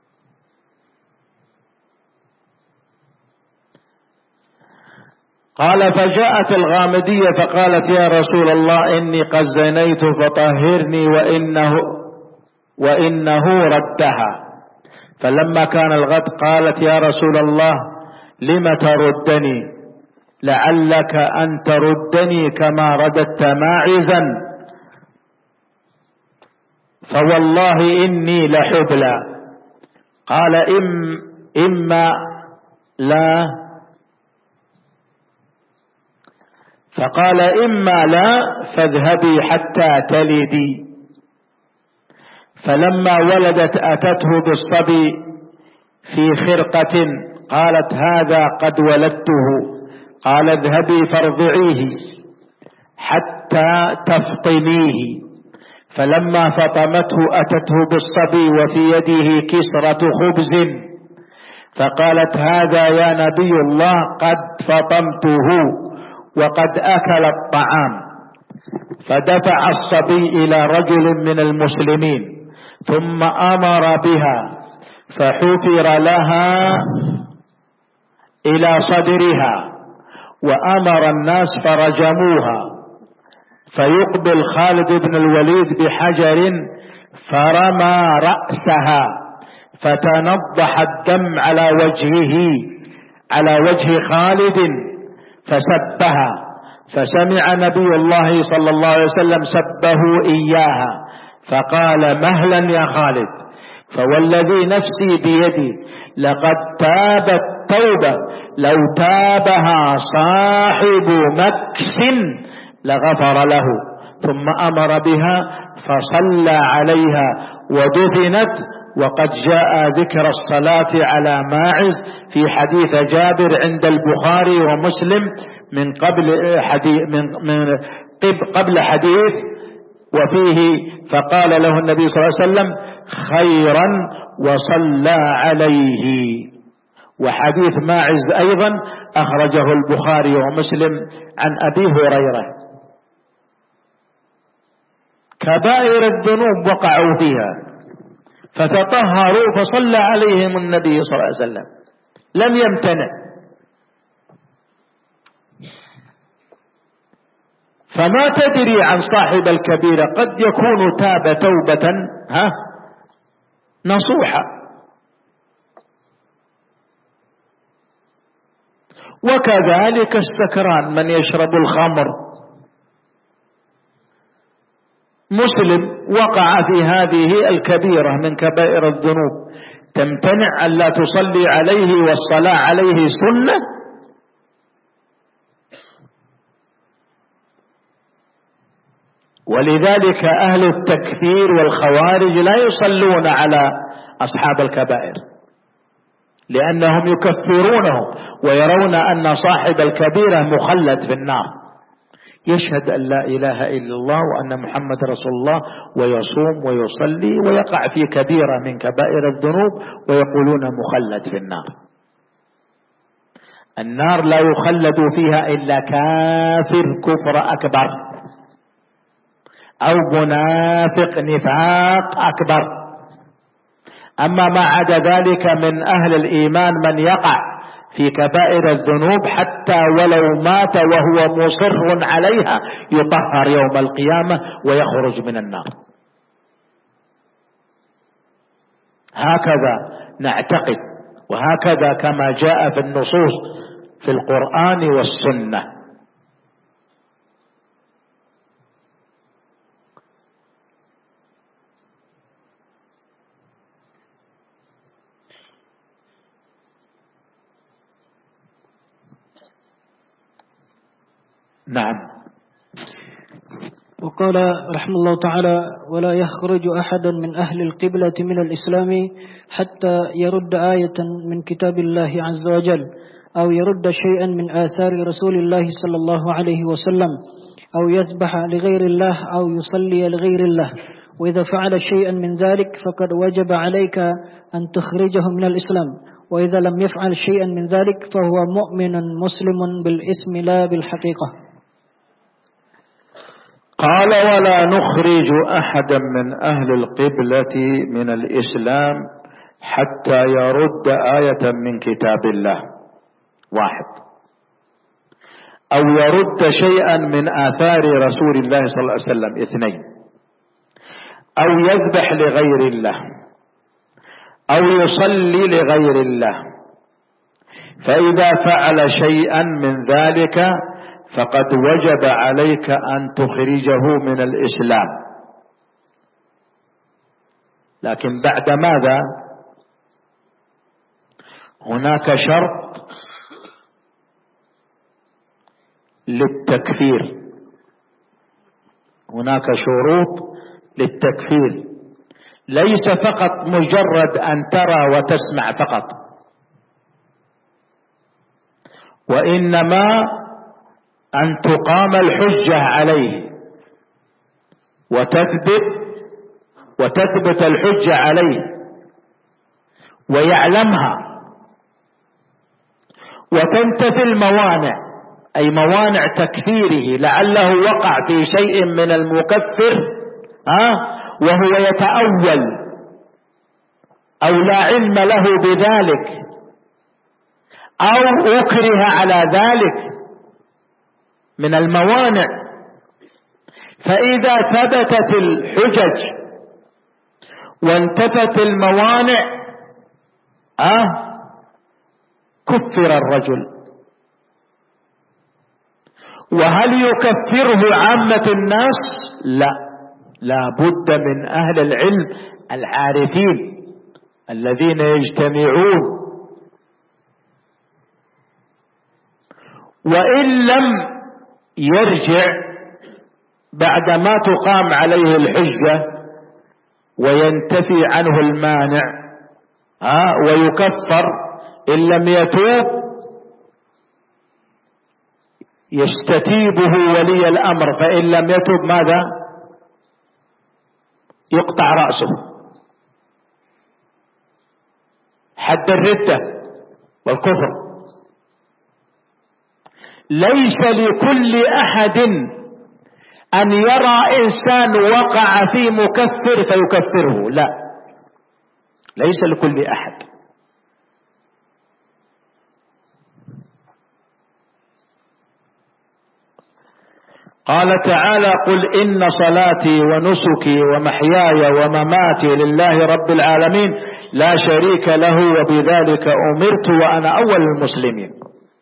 Speaker 2: قال: فجاءت الغامدية فقالت: يا رسول الله، إني قد زنيت فطهرني، وإنه, وإنه ردها. فلما كان الغد قالت: يا رسول الله، لم تردني؟ لعلك أن تردني كما رددت ماعزا، فوالله إني لحبلى. قال: إم إما لا فقال: إما لا فاذهبي حتى تلدي. فلما ولدت أتته بالصبي في خرقة، قالت: هذا قد ولدته. قال: اذهبي فارضعيه حتى تفطميه. فلما فطمته أتته بالصبي وفي يده كسرة خبز، فقالت: هذا يا نبي الله قد فطمته وقد أكل الطعام. فدفع الصبي إلى رجل من المسلمين ثم أمر بها، فحفر لها إلى صدرها، وأمر الناس فرجموها. فيقبل خالد بن الوليد بحجر فرمى رأسها، فتنضح الدم على وجهه على وجه خالد، فسبها. فسمع نبي الله صلى الله عليه وسلم سبه إياها، فقال: مهلا يا خالد، فوالذي نفسي بيدي لقد تابت توبة لو تابها صاحب مكس لغفر له. ثم أمر بها فصلى عليها ودفنت. وقد جاء ذكر الصلاة على ماعز في حديث جابر عند البخاري ومسلم من قبل حديث من من قبل حديث وفيه فقال له النبي صلى الله عليه وسلم خيرا وصلى عليه. وحديث ماعز أيضا أخرجه البخاري ومسلم عن أبي هريرة. كبائر الذنوب وقعوا فيها فتطهروا فصلى عليهم النبي صلى الله عليه وسلم، لم يمتنع. فما تدري عن صاحب الكبيرة، قد يكون تاب توبة ها نصوحة. وكذلك السكران من يشرب الخمر. مسلم وقع في هذه الكبيرة من كبائر الذنوب، تمتنع أن لا تصلي عليه والصلاة عليه سنة؟ ولذلك أهل التكفير والخوارج لا يصلون على أصحاب الكبائر، لأنهم يكفرونهم ويرون أن صاحب الكبيرة مخلد في النار، يشهد أن لا إله إلا الله وأن محمد رسول الله ويصوم ويصلي ويقع في كبيرة من كبائر الذنوب ويقولون مخلد في النار. النار لا يخلد فيها إلا كافر كفر أكبر أو منافق نفاق أكبر. أما ما عدا ذلك من أهل الإيمان من يقع في كبائر الذنوب حتى ولو مات وهو مصر عليها يطهر يوم القيامة ويخرج من النار. هكذا نعتقد، وهكذا كما جاء في النصوص في القرآن والسنة. نعم.
Speaker 1: وقال رحمه الله تعالى: ولا يخرج أحد من أهل القبلة من الإسلام حتى يرد آية من كتاب الله عز وجل، أو يرد شيئا من آثار رسول الله صلى الله عليه وسلم، أو يذبح لغير الله، أو يصلي لغير الله. وإذا فعل شيئا من ذلك فقد وجب عليك أن تخرجه من الإسلام، وإذا لم يفعل شيئا من ذلك فهو مؤمن مسلم بالاسم لا بالحقيقة.
Speaker 2: قال: ولا نخرج أحدا من أهل القبلة من الإسلام حتى يرد آية من كتاب الله، واحد، أو يرد شيئا من آثار رسول الله صلى الله عليه وسلم، اثنين، أو يذبح لغير الله، أو يصلي لغير الله. فإذا فعل شيئا من ذلك فقد وجب عليك أن تخرجه من الإسلام. لكن بعد ماذا؟ هناك شرط للتكفير، هناك شروط للتكفير، ليس فقط مجرد أن ترى وتسمع فقط، وإنما أن تقام الحجة عليه وتثبت وتثبت الحجة عليه ويعلمها، وتنتفي الموانع، أي موانع تكفيره، لعله وقع في شيء من المكفر ها وهو يتأول أو لا علم له بذلك أو أكره على ذلك من الموانع. فإذا ثبتت الحجج وانتفت الموانع أه كفر الرجل. وهل يكفره عامة الناس؟ لا، لا بد من أهل العلم العارفين الذين يجتمعون. وإن لم يرجع بعدما تقام عليه الحجة وينتفي عنه المانع ها ويكفر، إن لم يتوب يستتيبه ولي الأمر، فإن لم يتوب ماذا؟ يقطع رأسه، حد الردة والكفر. ليس لكل أحد أن يرى إنسان وقع في مكفر فيكفره، لا، ليس لكل أحد. قال تعالى: قل إن صلاتي ونسكي ومحياي ومماتي لله رب العالمين لا شريك له وبذلك أمرت وأنا أول المسلمين.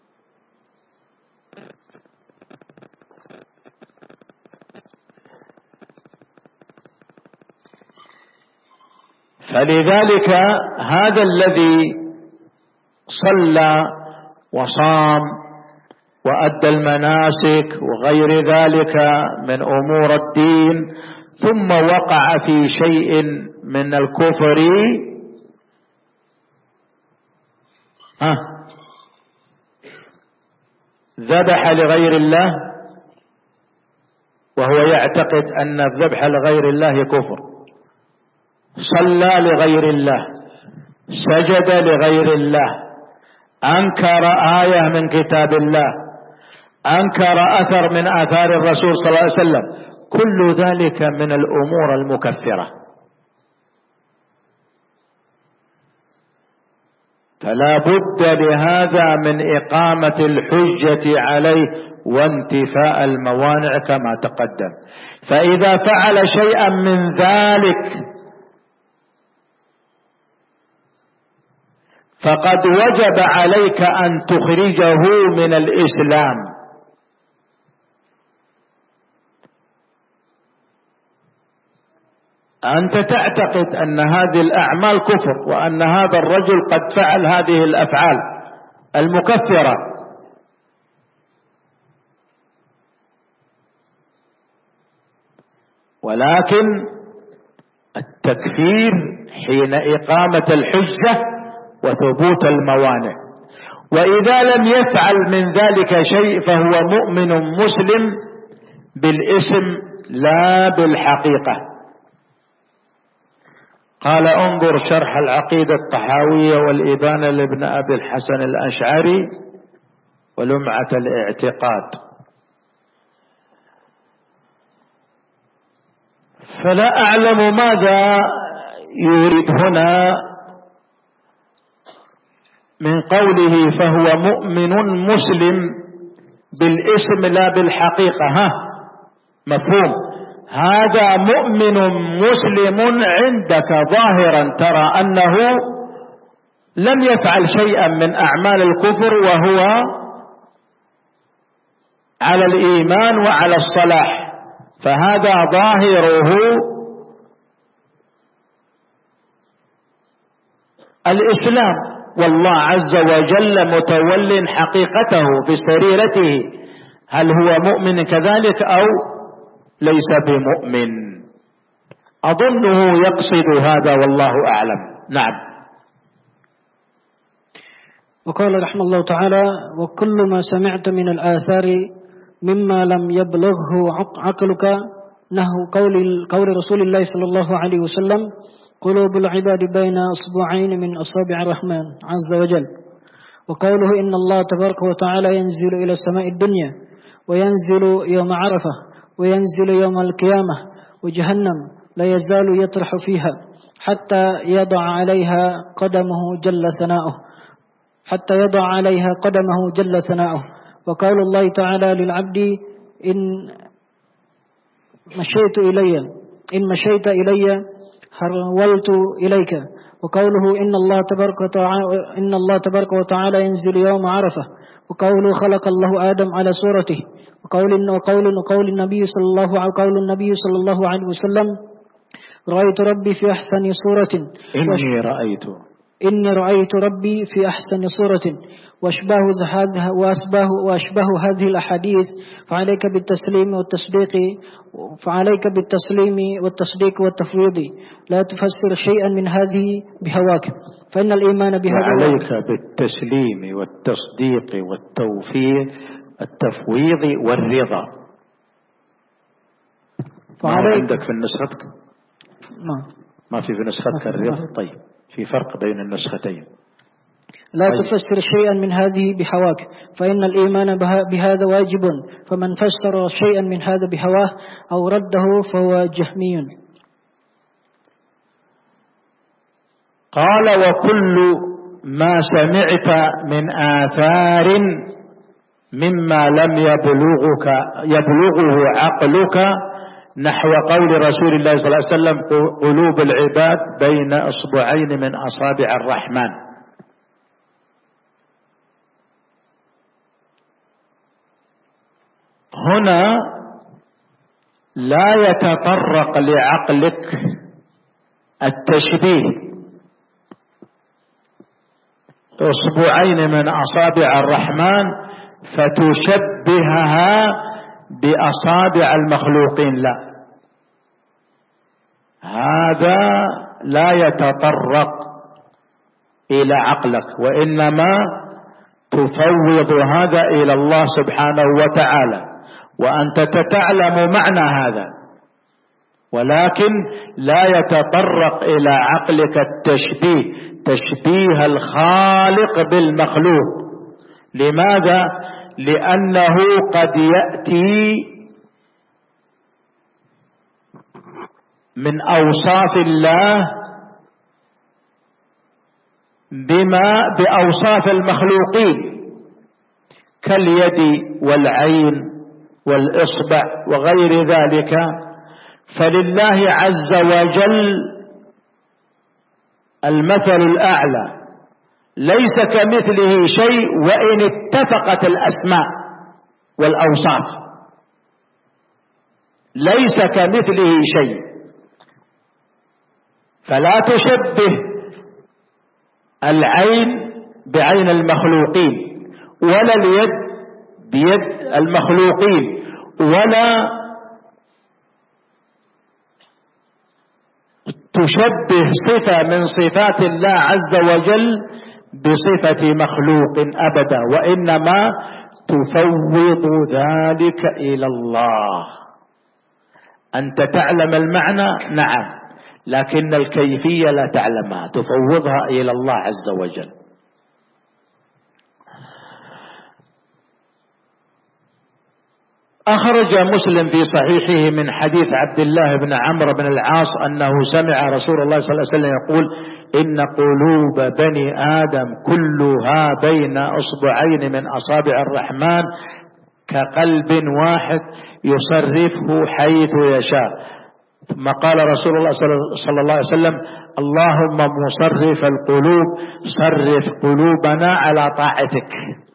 Speaker 2: فلذلك هذا الذي صلى وصام وأدى المناسك وغير ذلك من أمور الدين ثم وقع في شيء من الكفر، ها ذبح لغير الله وهو يعتقد أن الذبح لغير الله كفر، صلى لغير الله، سجد لغير الله، أنكر آية من كتاب الله، أنكر أثر من آثار الرسول صلى الله عليه وسلم، كل ذلك من الأمور المكفرة. فلا بد لهذا من إقامة الحجة عليه وانتفاء الموانع كما تقدم. فإذا فعل شيئا من ذلك فقد وجب عليك أن تخرجه من الإسلام. أنت تعتقد أن هذه الأعمال كفر وأن هذا الرجل قد فعل هذه الأفعال المكفرة، ولكن التكفير حين إقامة الحجة وثبوت الموانع. وإذا لم يفعل من ذلك شيء فهو مؤمن مسلم بالاسم لا بالحقيقة. قال: انظر شرح العقيدة الطحاوية والإبانة لابن أبي الحسن الأشعري ولمعة الاعتقاد. فلا أعلم ماذا يريد هنا من قوله فهو مؤمن مسلم بالاسم لا بالحقيقة. ها مفهوم؟ هذا مؤمن مسلم عندك ظاهرا ترى أنه لم يفعل شيئا من أعمال الكفر وهو على الإيمان وعلى الصلاح، فهذا ظاهره الإسلام، والله عز وجل متول حقيقته في سريرته، هل هو مؤمن كذلك أو ليس بمؤمن؟ أظنه يقصد هذا والله أعلم. نعم.
Speaker 1: وقال رحمه الله تعالى: وكل ما سمعت من الآثار مما لم يبلغه عقلك نحو قول قول رسول الله صلى الله عليه وسلم: قلوب العباد بين أصبعين من أصابع الرحمن عز وجل، وقوله إن الله تبارك وتعالى ينزل إلى السماء الدنيا وينزل يوم عرفة وينزل يوم القيامة، وجهنم لا يزال يطرح فيها حتى يضع عليها قدمه جل ثناؤه حتى يضع عليها قدمه جل ثناؤه وقول الله تعالى للعبد إن مشيت إلي إن مشيت إلي هرولت إليك، وقوله إن الله تبارك وتعالى إن الله تبارك وتعالى ينزل يوم عرفة، وقوله خلق الله آدم على صورته، وقول وقول وقول النبي صلى الله عليه قول النبي صلى الله عليه وسلم: رأيت ربي في أحسن صورة
Speaker 2: إني رأيت
Speaker 1: إني رأيت ربي في أحسن صورة وأشباه هذه وأشباه وأشباه هذه الأحاديث، فعليك بالتسليم والتصديق فعليك بالتسليم والتصديق والتفويض، لا تفسر شيئا من هذه بهواك، فإن الإيمان بهذا
Speaker 2: وعليك بالتسليم والتصديق والتوفيق التفويض والرضا. فعليك عندك في النسختك
Speaker 1: ما
Speaker 2: ما في في نسختك الرياض. طيب في فرق بين النسختين.
Speaker 1: لا
Speaker 2: طيب.
Speaker 1: تفسر شيئا من هذه بهواك فإن الإيمان بهذا واجب، فمن فسر شيئا من هذا بهواه أو رده فهو جهمي.
Speaker 2: قال وكل ما سمعت من آثار مما لم يبلغك يبلغه عقلك نحو قول رسول الله صلى الله عليه وسلم قلوب العباد بين أصبعين من أصابع الرحمن. هنا لا يتطرق لعقلك التشبيه أصبعين من أصابع الرحمن فتشبهها بأصابع المخلوقين، لا، هذا لا يتطرق إلى عقلك، وإنما تفوض هذا إلى الله سبحانه وتعالى، وأنت تعلم معنى هذا، ولكن لا يتطرق إلى عقلك التشبيه، تشبيه الخالق بالمخلوق. لماذا؟ لأنه قد يأتي من أوصاف الله بما بأوصاف المخلوقين كاليد والعين والإصبع وغير ذلك. فلله عز وجل المثل الأعلى، ليس كمثله شيء وإن اتفقت الأسماء والأوصاف، ليس كمثله شيء. فلا تشبه العين بعين المخلوقين، ولا اليد بيد المخلوقين، ولا تشبه صفة من صفات الله عز وجل بصفة مخلوق أبدا، وإنما تفوض ذلك إلى الله. أنت تعلم المعنى، نعم، لكن الكيفية لا تعلمها، تفوضها إلى الله عز وجل. أخرج مسلم في صحيحه من حديث عبد الله بن عمرو بن العاص أنه سمع رسول الله صلى الله عليه وسلم يقول: إن قلوب بني آدم كلها بين أصبعين من أصابع الرحمن كقلب واحد يصرفه حيث يشاء. ثم قال رسول الله صلى الله عليه وسلم: اللهم مصرف القلوب صرف قلوبنا على طاعتك.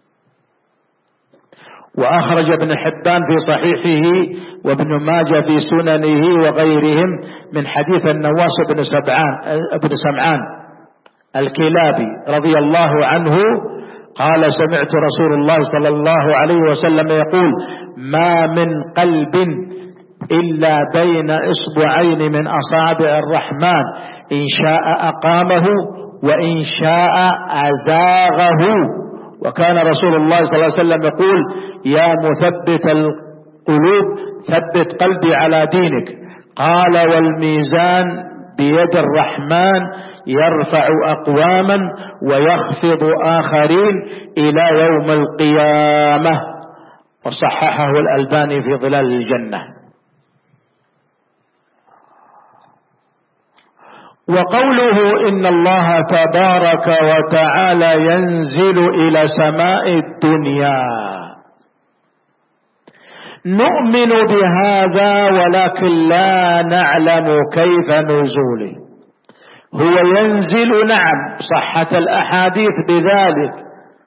Speaker 2: وأخرج ابن حبان في صحيحه وابن ماجه في سننه وغيرهم من حديث النواس بن سبعان بن سمعان الكلابي رضي الله عنه قال: سمعت رسول الله صلى الله عليه وسلم يقول: ما من قلب إلا بين إصبعين من أصابع الرحمن إن شاء أقامه وإن شاء أزاغه. وكان رسول الله صلى الله عليه وسلم يقول: يا مثبت القلوب ثبت قلبي على دينك. قال: والميزان بيد الرحمن يرفع أقواما ويخفض آخرين إلى يوم القيامة. وصححه الألباني في ظلال الجنة. وقوله إن الله تبارك وتعالى ينزل إلى سماء الدنيا، نؤمن بهذا ولكن لا نعلم كيف نزوله. هو ينزل، نعم، صحت الأحاديث بذلك.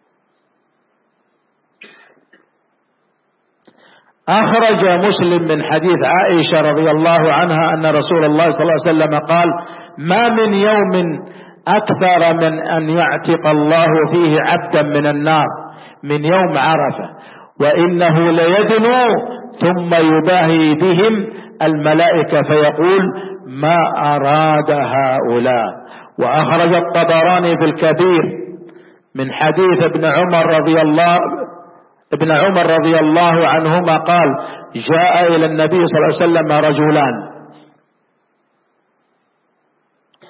Speaker 2: أخرج مسلم من حديث عائشة رضي الله عنها أن رسول الله صلى الله عليه وسلم قال: ما من يوم أكثر من أن يعتق الله فيه عبدا من النار من يوم عرفة، وإنه ليدنو ثم يباهي بهم الملائكة فيقول: ما أراد هؤلاء. وأخرج الطبراني في الكبير من حديث ابن عمر رضي الله ابن عمر رضي الله عنهما قال: جاء إلى النبي صلى الله عليه وسلم رجلان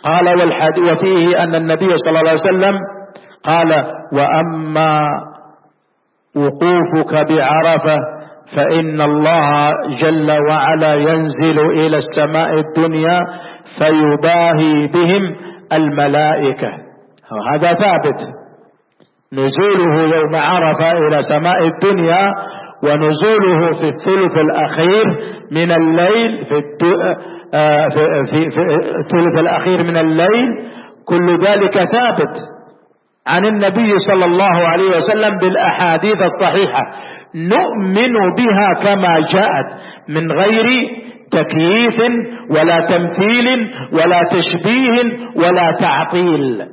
Speaker 2: قال والحديث وفيه أن النبي صلى الله عليه وسلم قال وأما وقوفك بعرفة فإن الله جل وعلا ينزل إلى السماء الدنيا فيباهي بهم الملائكة. هذا ثابت، نزوله يوم عرفة إلى سماء الدنيا ونزوله في الثلث الأخير من الليل في, في, في الثلث الأخير من الليل، كل ذلك ثابت عن النبي صلى الله عليه وسلم بالأحاديث الصحيحة، نؤمن بها كما جاءت من غير تكييف ولا تمثيل ولا تشبيه ولا تعطيل،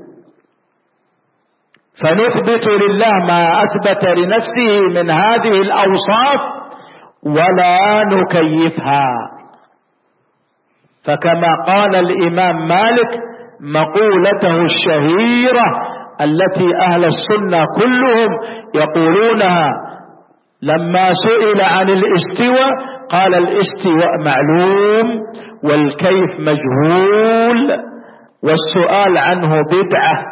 Speaker 2: فنثبت لله ما أثبت لنفسه من هذه الأوصاف ولا نكيفها. فكما قال الإمام مالك مقولته الشهيرة التي أهل السنة كلهم يقولونها لما سئل عن الاستواء قال الاستواء معلوم والكيف مجهول والسؤال عنه بدعة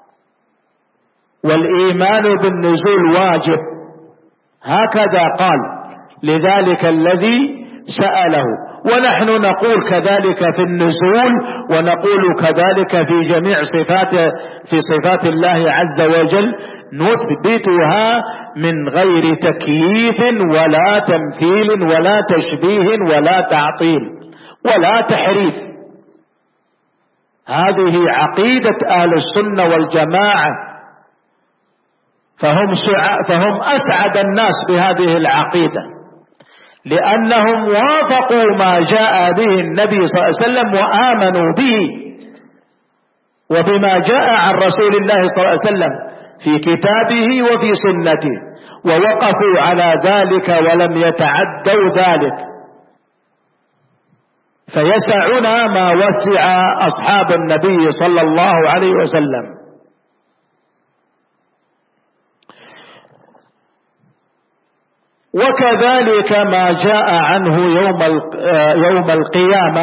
Speaker 2: والإيمان بالنزول واجب، هكذا قال لذلك الذي سأله. ونحن نقول كذلك في النزول ونقول كذلك في جميع صفات في صفات الله عز وجل، نثبتها من غير تكييف ولا تمثيل ولا تشبيه ولا تعطيل ولا تحريف. هذه عقيدة أهل السنة والجماعة، فهم, فهم أسعد الناس بهذه العقيدة لأنهم وافقوا ما جاء به النبي صلى الله عليه وسلم وآمنوا به وبما جاء عن رسول الله صلى الله عليه وسلم في كتابه وفي سنته، ووقفوا على ذلك ولم يتعدوا ذلك. فيسعنا ما وسع أصحاب النبي صلى الله عليه وسلم. وكذلك ما جاء عنه يوم يوم القيامة،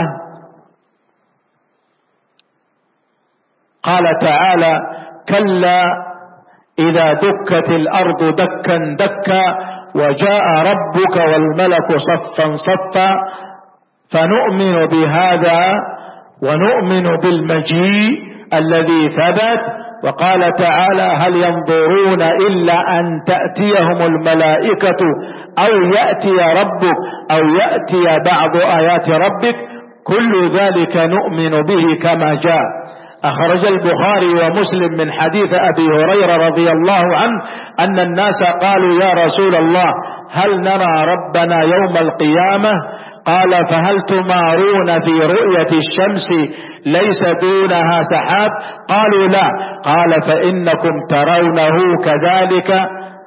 Speaker 2: قال تعالى كلا إذا دكت الأرض دكا دكا وجاء ربك والملك صفا صفا، فنؤمن بهذا ونؤمن بالمجيء الذي ثبت. وقال تعالى هل ينظرون إلا أن تأتيهم الملائكة أو يأتي ربك أو يأتي بعض آيات ربك، كل ذلك نؤمن به كما جاء. أخرج البخاري ومسلم من حديث أبي هريرة رضي الله عنه أن الناس قالوا يا رسول الله هل نرى ربنا يوم القيامة؟ قال فهل تمارون في رؤية الشمس ليس دونها سحاب؟ قالوا لا. قال فإنكم ترونه كذلك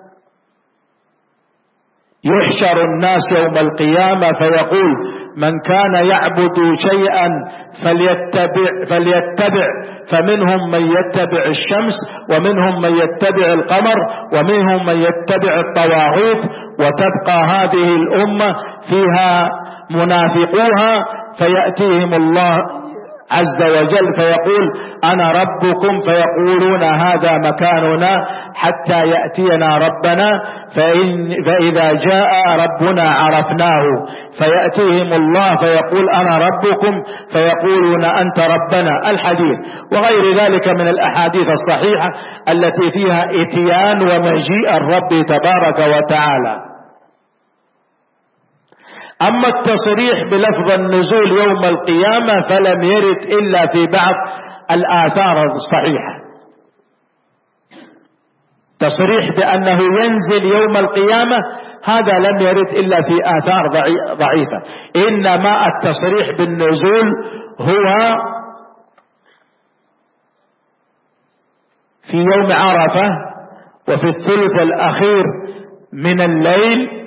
Speaker 2: يحشر الناس يوم القيامة فيقول من كان يعبد شيئا فليتبع, فليتبع فمنهم من يتبع الشمس ومنهم من يتبع القمر ومنهم من يتبع الطواغيت، وتبقى هذه الأمة فيها منافقوها فيأتيهم الله عز وجل فيقول أنا ربكم فيقولون هذا مكاننا حتى يأتينا ربنا، فإن فإذا جاء ربنا عرفناه فيأتيهم الله فيقول أنا ربكم فيقولون أنت ربنا. الحديث وغير ذلك من الأحاديث الصحيحة التي فيها إتيان ومجيء الرب تبارك وتعالى. أما التصريح بلفظ النزول يوم القيامة فلم يرد إلا في بعض الآثار الصحيحة، تصريح بأنه ينزل يوم القيامة هذا لم يرد إلا في آثار ضعيفة، إنما التصريح بالنزول هو في يوم عرفة وفي الثلث الأخير من الليل،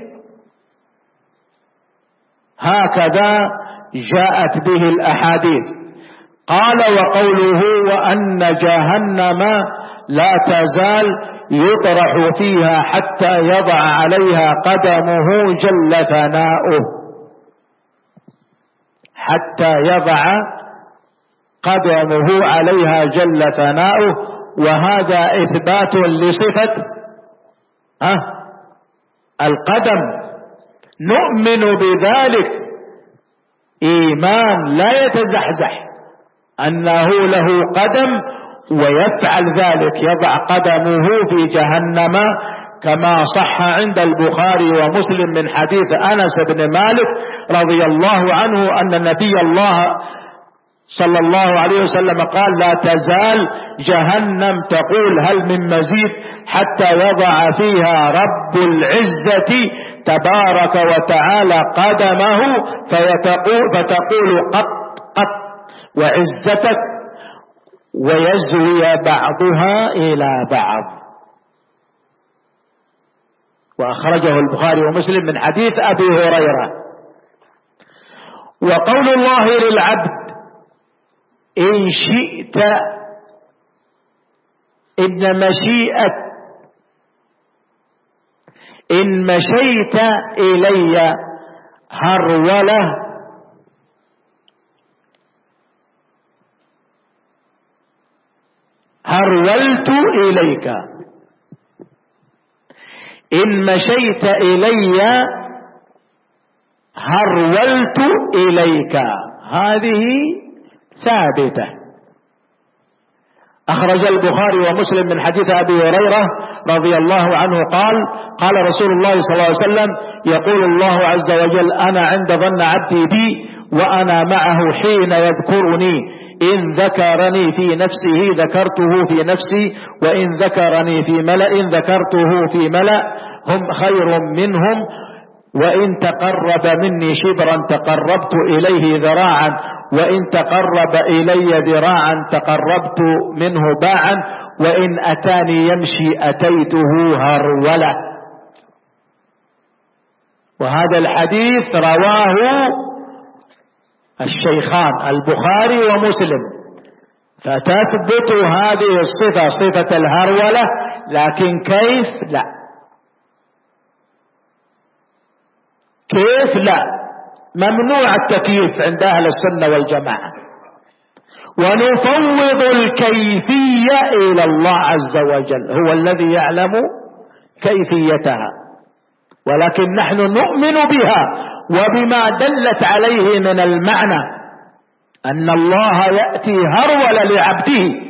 Speaker 2: هكذا جاءت به الأحاديث. قال وقوله وأن جهنم لا تزال يطرح فيها حتى يضع عليها قدمه جل ثناؤه، حتى يضع قدمه عليها جل ثناؤه، وهذا إثبات لصفة ها القدم، نؤمن بذلك إيمان لا يتزحزح أنه له قدم ويفعل ذلك، يضع قدمه في جهنم كما صح عند البخاري ومسلم من حديث أنس بن مالك رضي الله عنه أن النبي الله صلى الله عليه وسلم قال: لا تزال جهنم تقول هل من مزيد، حتى يضع فيها رب العزة تبارك وتعالى قدمه فيتقول فتقول قط قط وعزتك، ويزوي بعضها إلى بعض. وأخرجه البخاري ومسلم من حديث أبي هريرة. وقول الله للعبد: إن شئت، إن مشيئة إن مشيت إلي هرولة هرولت إليك، إن مشيت إلي هرولت إليك، هذه ثابتة. أخرج البخاري ومسلم من حديث أبي هريرة رضي الله عنه قال: قال رسول الله صلى الله عليه وسلم: يقول الله عز وجل: أنا عند ظن عبدي بي وأنا معه حين يذكرني، إن ذكرني في نفسه ذكرته في نفسي، وإن ذكرني في ملأ ذكرته في ملأ هم خير منهم، وإن تقرب مني شبرا تقربت إليه ذراعا، وإن تقرب إلي ذراعا تقربت منه باعا، وإن أتاني يمشي أتيته هرولة. وهذا الحديث رواه الشيخان البخاري ومسلم، فتثبت هذه الصفة صفة الهرولة، لكن كيف؟ لا، كيف؟ لا، ممنوع التكييف عند أهل السنة والجماعة، ونفوض الكيفية إلى الله عز وجل، هو الذي يعلم كيفيتها، ولكن نحن نؤمن بها وبما دلت عليه من المعنى، أن الله يأتي هرول لعبده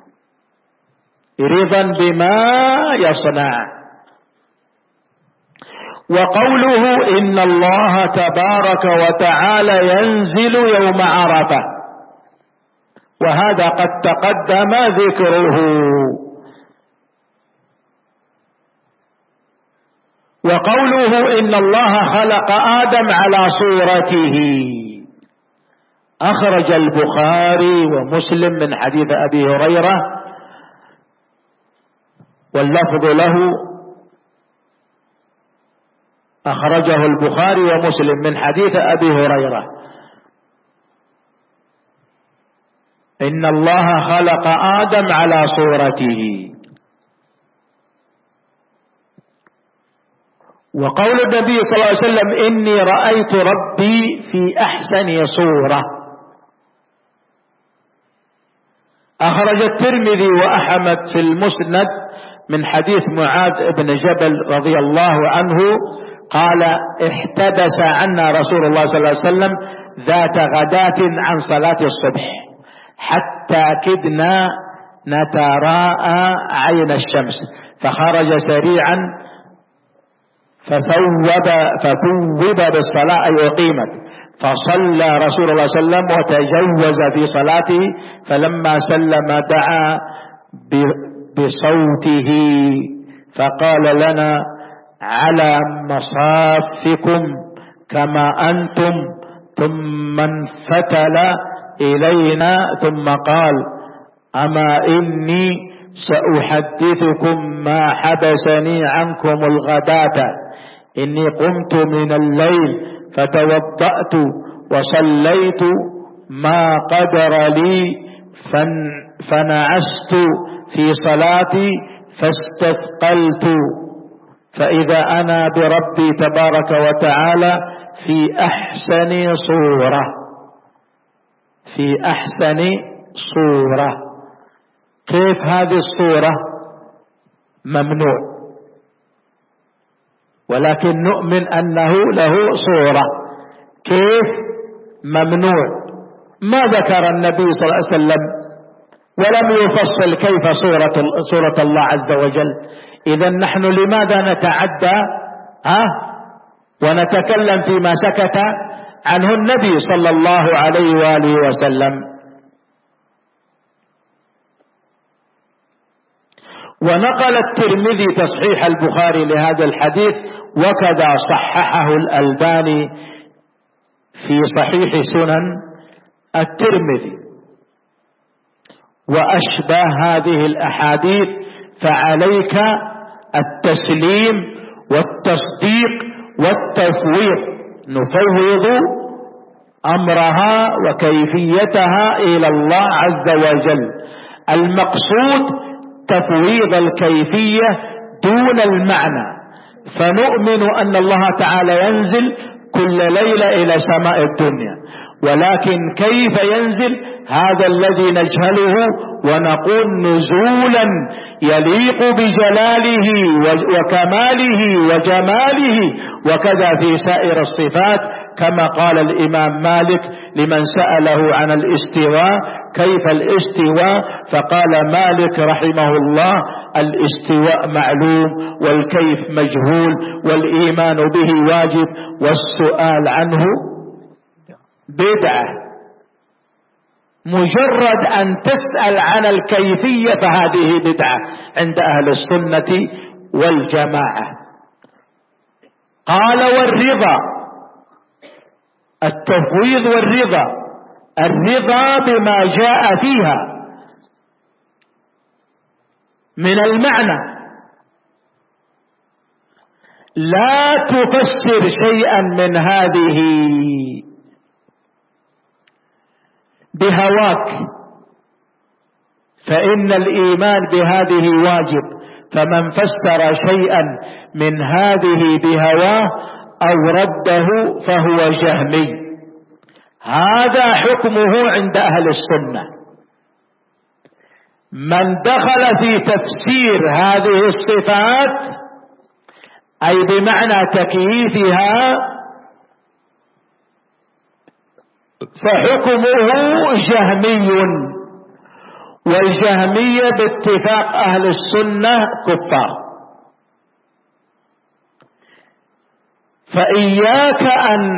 Speaker 2: رضا بما يصنع. وقوله: إن الله تبارك وتعالى ينزل يوم عرفة، وهذا قد تقدم ذكره. وقوله: إن الله خلق آدم على صورته، أخرج البخاري ومسلم من حديث أبي هريرة، واللفظ له، أخرجه البخاري ومسلم من حديث أبي هريرة: إن الله خلق آدم على صورته. وقول النبي صلى الله عليه وسلم: إني رأيت ربي في أحسن صورة، أخرج الترمذي وأحمد في المسند من حديث معاذ بن جبل رضي الله عنه قال: احتبس عنا رسول الله صلى الله عليه وسلم ذات غداة عن صلاة الصبح حتى كدنا نتراءى عين الشمس، فخرج سريعا فثوب فثوب بالصلاة أي أقيمت، فصلى رسول الله صلى الله عليه وسلم وتجوز في صلاته، فلما سلم دعا بصوته فقال لنا: على مصافكم كما أنتم، ثم انفتل إلينا ثم قال: أما إني سأحدثكم ما حبسني عنكم الغداة، إني قمت من الليل فتوضأت وصليت ما قدر لي فنعست في صلاتي فاستثقلت، فإذا أنا بربي تبارك وتعالى في أحسن صورة، في أحسن صورة. كيف هذه الصورة؟ ممنوع، ولكن نؤمن أنه له صورة. كيف؟ ممنوع. ما ذكر النبي صلى الله عليه وسلم ولم يفصل كيف صورة, صورة الله عز وجل. إذا نحن لماذا نتعدى ها ونتكلم فيما سكت عنه النبي صلى الله عليه وآله وسلم؟ ونقل الترمذي تصحيح البخاري لهذا الحديث، وكذا صححه الألباني في صحيح سنن الترمذي. وأشبه هذه الأحاديث فعليك التسليم والتصديق والتفويض. نفوض أمرها وكيفيتها إلى الله عز وجل. المقصود تفويض الكيفية دون المعنى. فنؤمن أن الله تعالى ينزل كل ليلة إلى سماء الدنيا، ولكن كيف ينزل هذا الذي نجهله، ونقول نزولا يليق بجلاله وكماله وجماله، وكذا في سائر الصفات، كما قال الإمام مالك لمن سأله عن الاستواء كيف الاستواء، فقال مالك رحمه الله الاستواء معلوم والكيف مجهول والإيمان به واجب والسؤال عنه بدعة. مجرد أن تسأل عن الكيفية فهذه بدعة عند أهل السنة والجماعة. قال والرضا، التفويض والرضا، الرضا بما جاء فيها من المعنى، لا تفسر شيئا من هذه بهواك، فإن الإيمان بهذه واجب. فمن فسر شيئا من هذه بهواه أو رده فهو جهمي. هذا حكمه عند أهل السنة. من دخل في تفسير هذه الصفات أي بمعنى تكييفها فحكمه جهمي، والجهمية باتفاق أهل السنة كفار. فإياك أن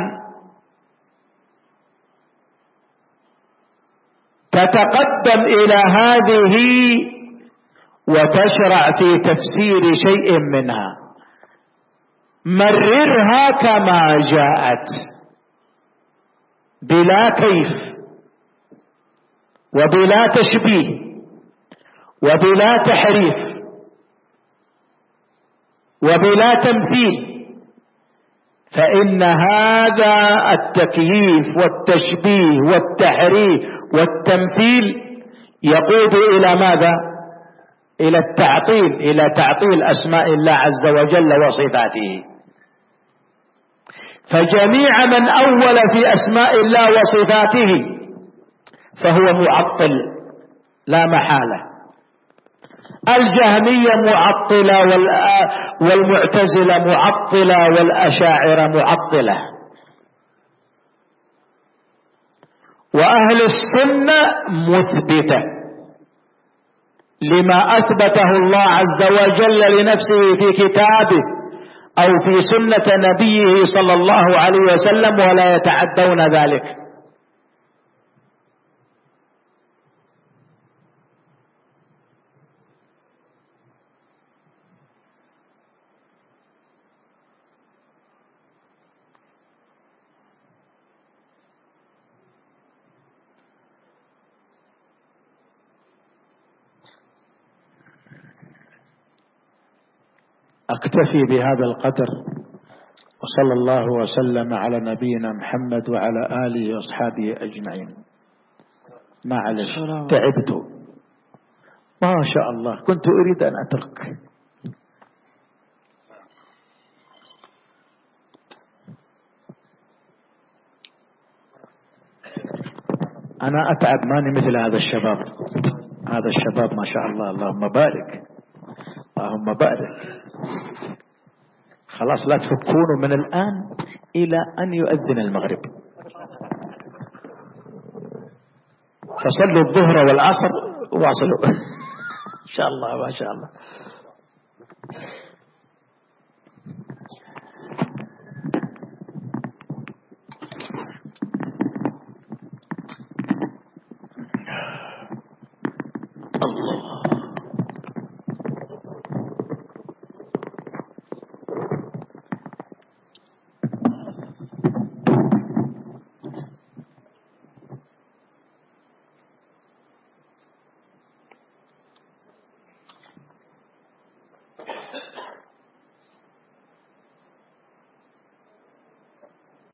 Speaker 2: تتقدم إلى هذه وتشرع في تفسير شيء منها. مررها كما جاءت بلا كيف وبلا تشبيه وبلا تحريف وبلا تمثيل، فإن هذا التكييف والتشبيه والتحريف والتمثيل يقود إلى ماذا؟ إلى التعطيل، إلى تعطيل أسماء الله عز وجل وصفاته. فجميع من أول في أسماء الله وصفاته فهو معطل لا محالة. الجهمية معطلة والمعتزلة معطلة والأشاعرة معطلة، وأهل السنة مثبتة لما أثبته الله عز وجل لنفسه في كتابه أو في سنة نبيه صلى الله عليه وسلم، ولا يتعدون ذلك. أكتفي بهذا القدر، وصلى الله وسلم على نبينا محمد وعلى آله وأصحابه أجمعين. معلش تعبت ما شاء الله، كنت أريد أن أترك. أنا أتعب ماني مثل هذا الشباب. هذا الشباب ما شاء الله، اللهم بارك اللهم بارك. خلاص لا تفكونوا من الآن إلى أن يؤذن المغرب، فصلوا الظهر والعصر واصلوا. إن شاء الله ما شاء الله.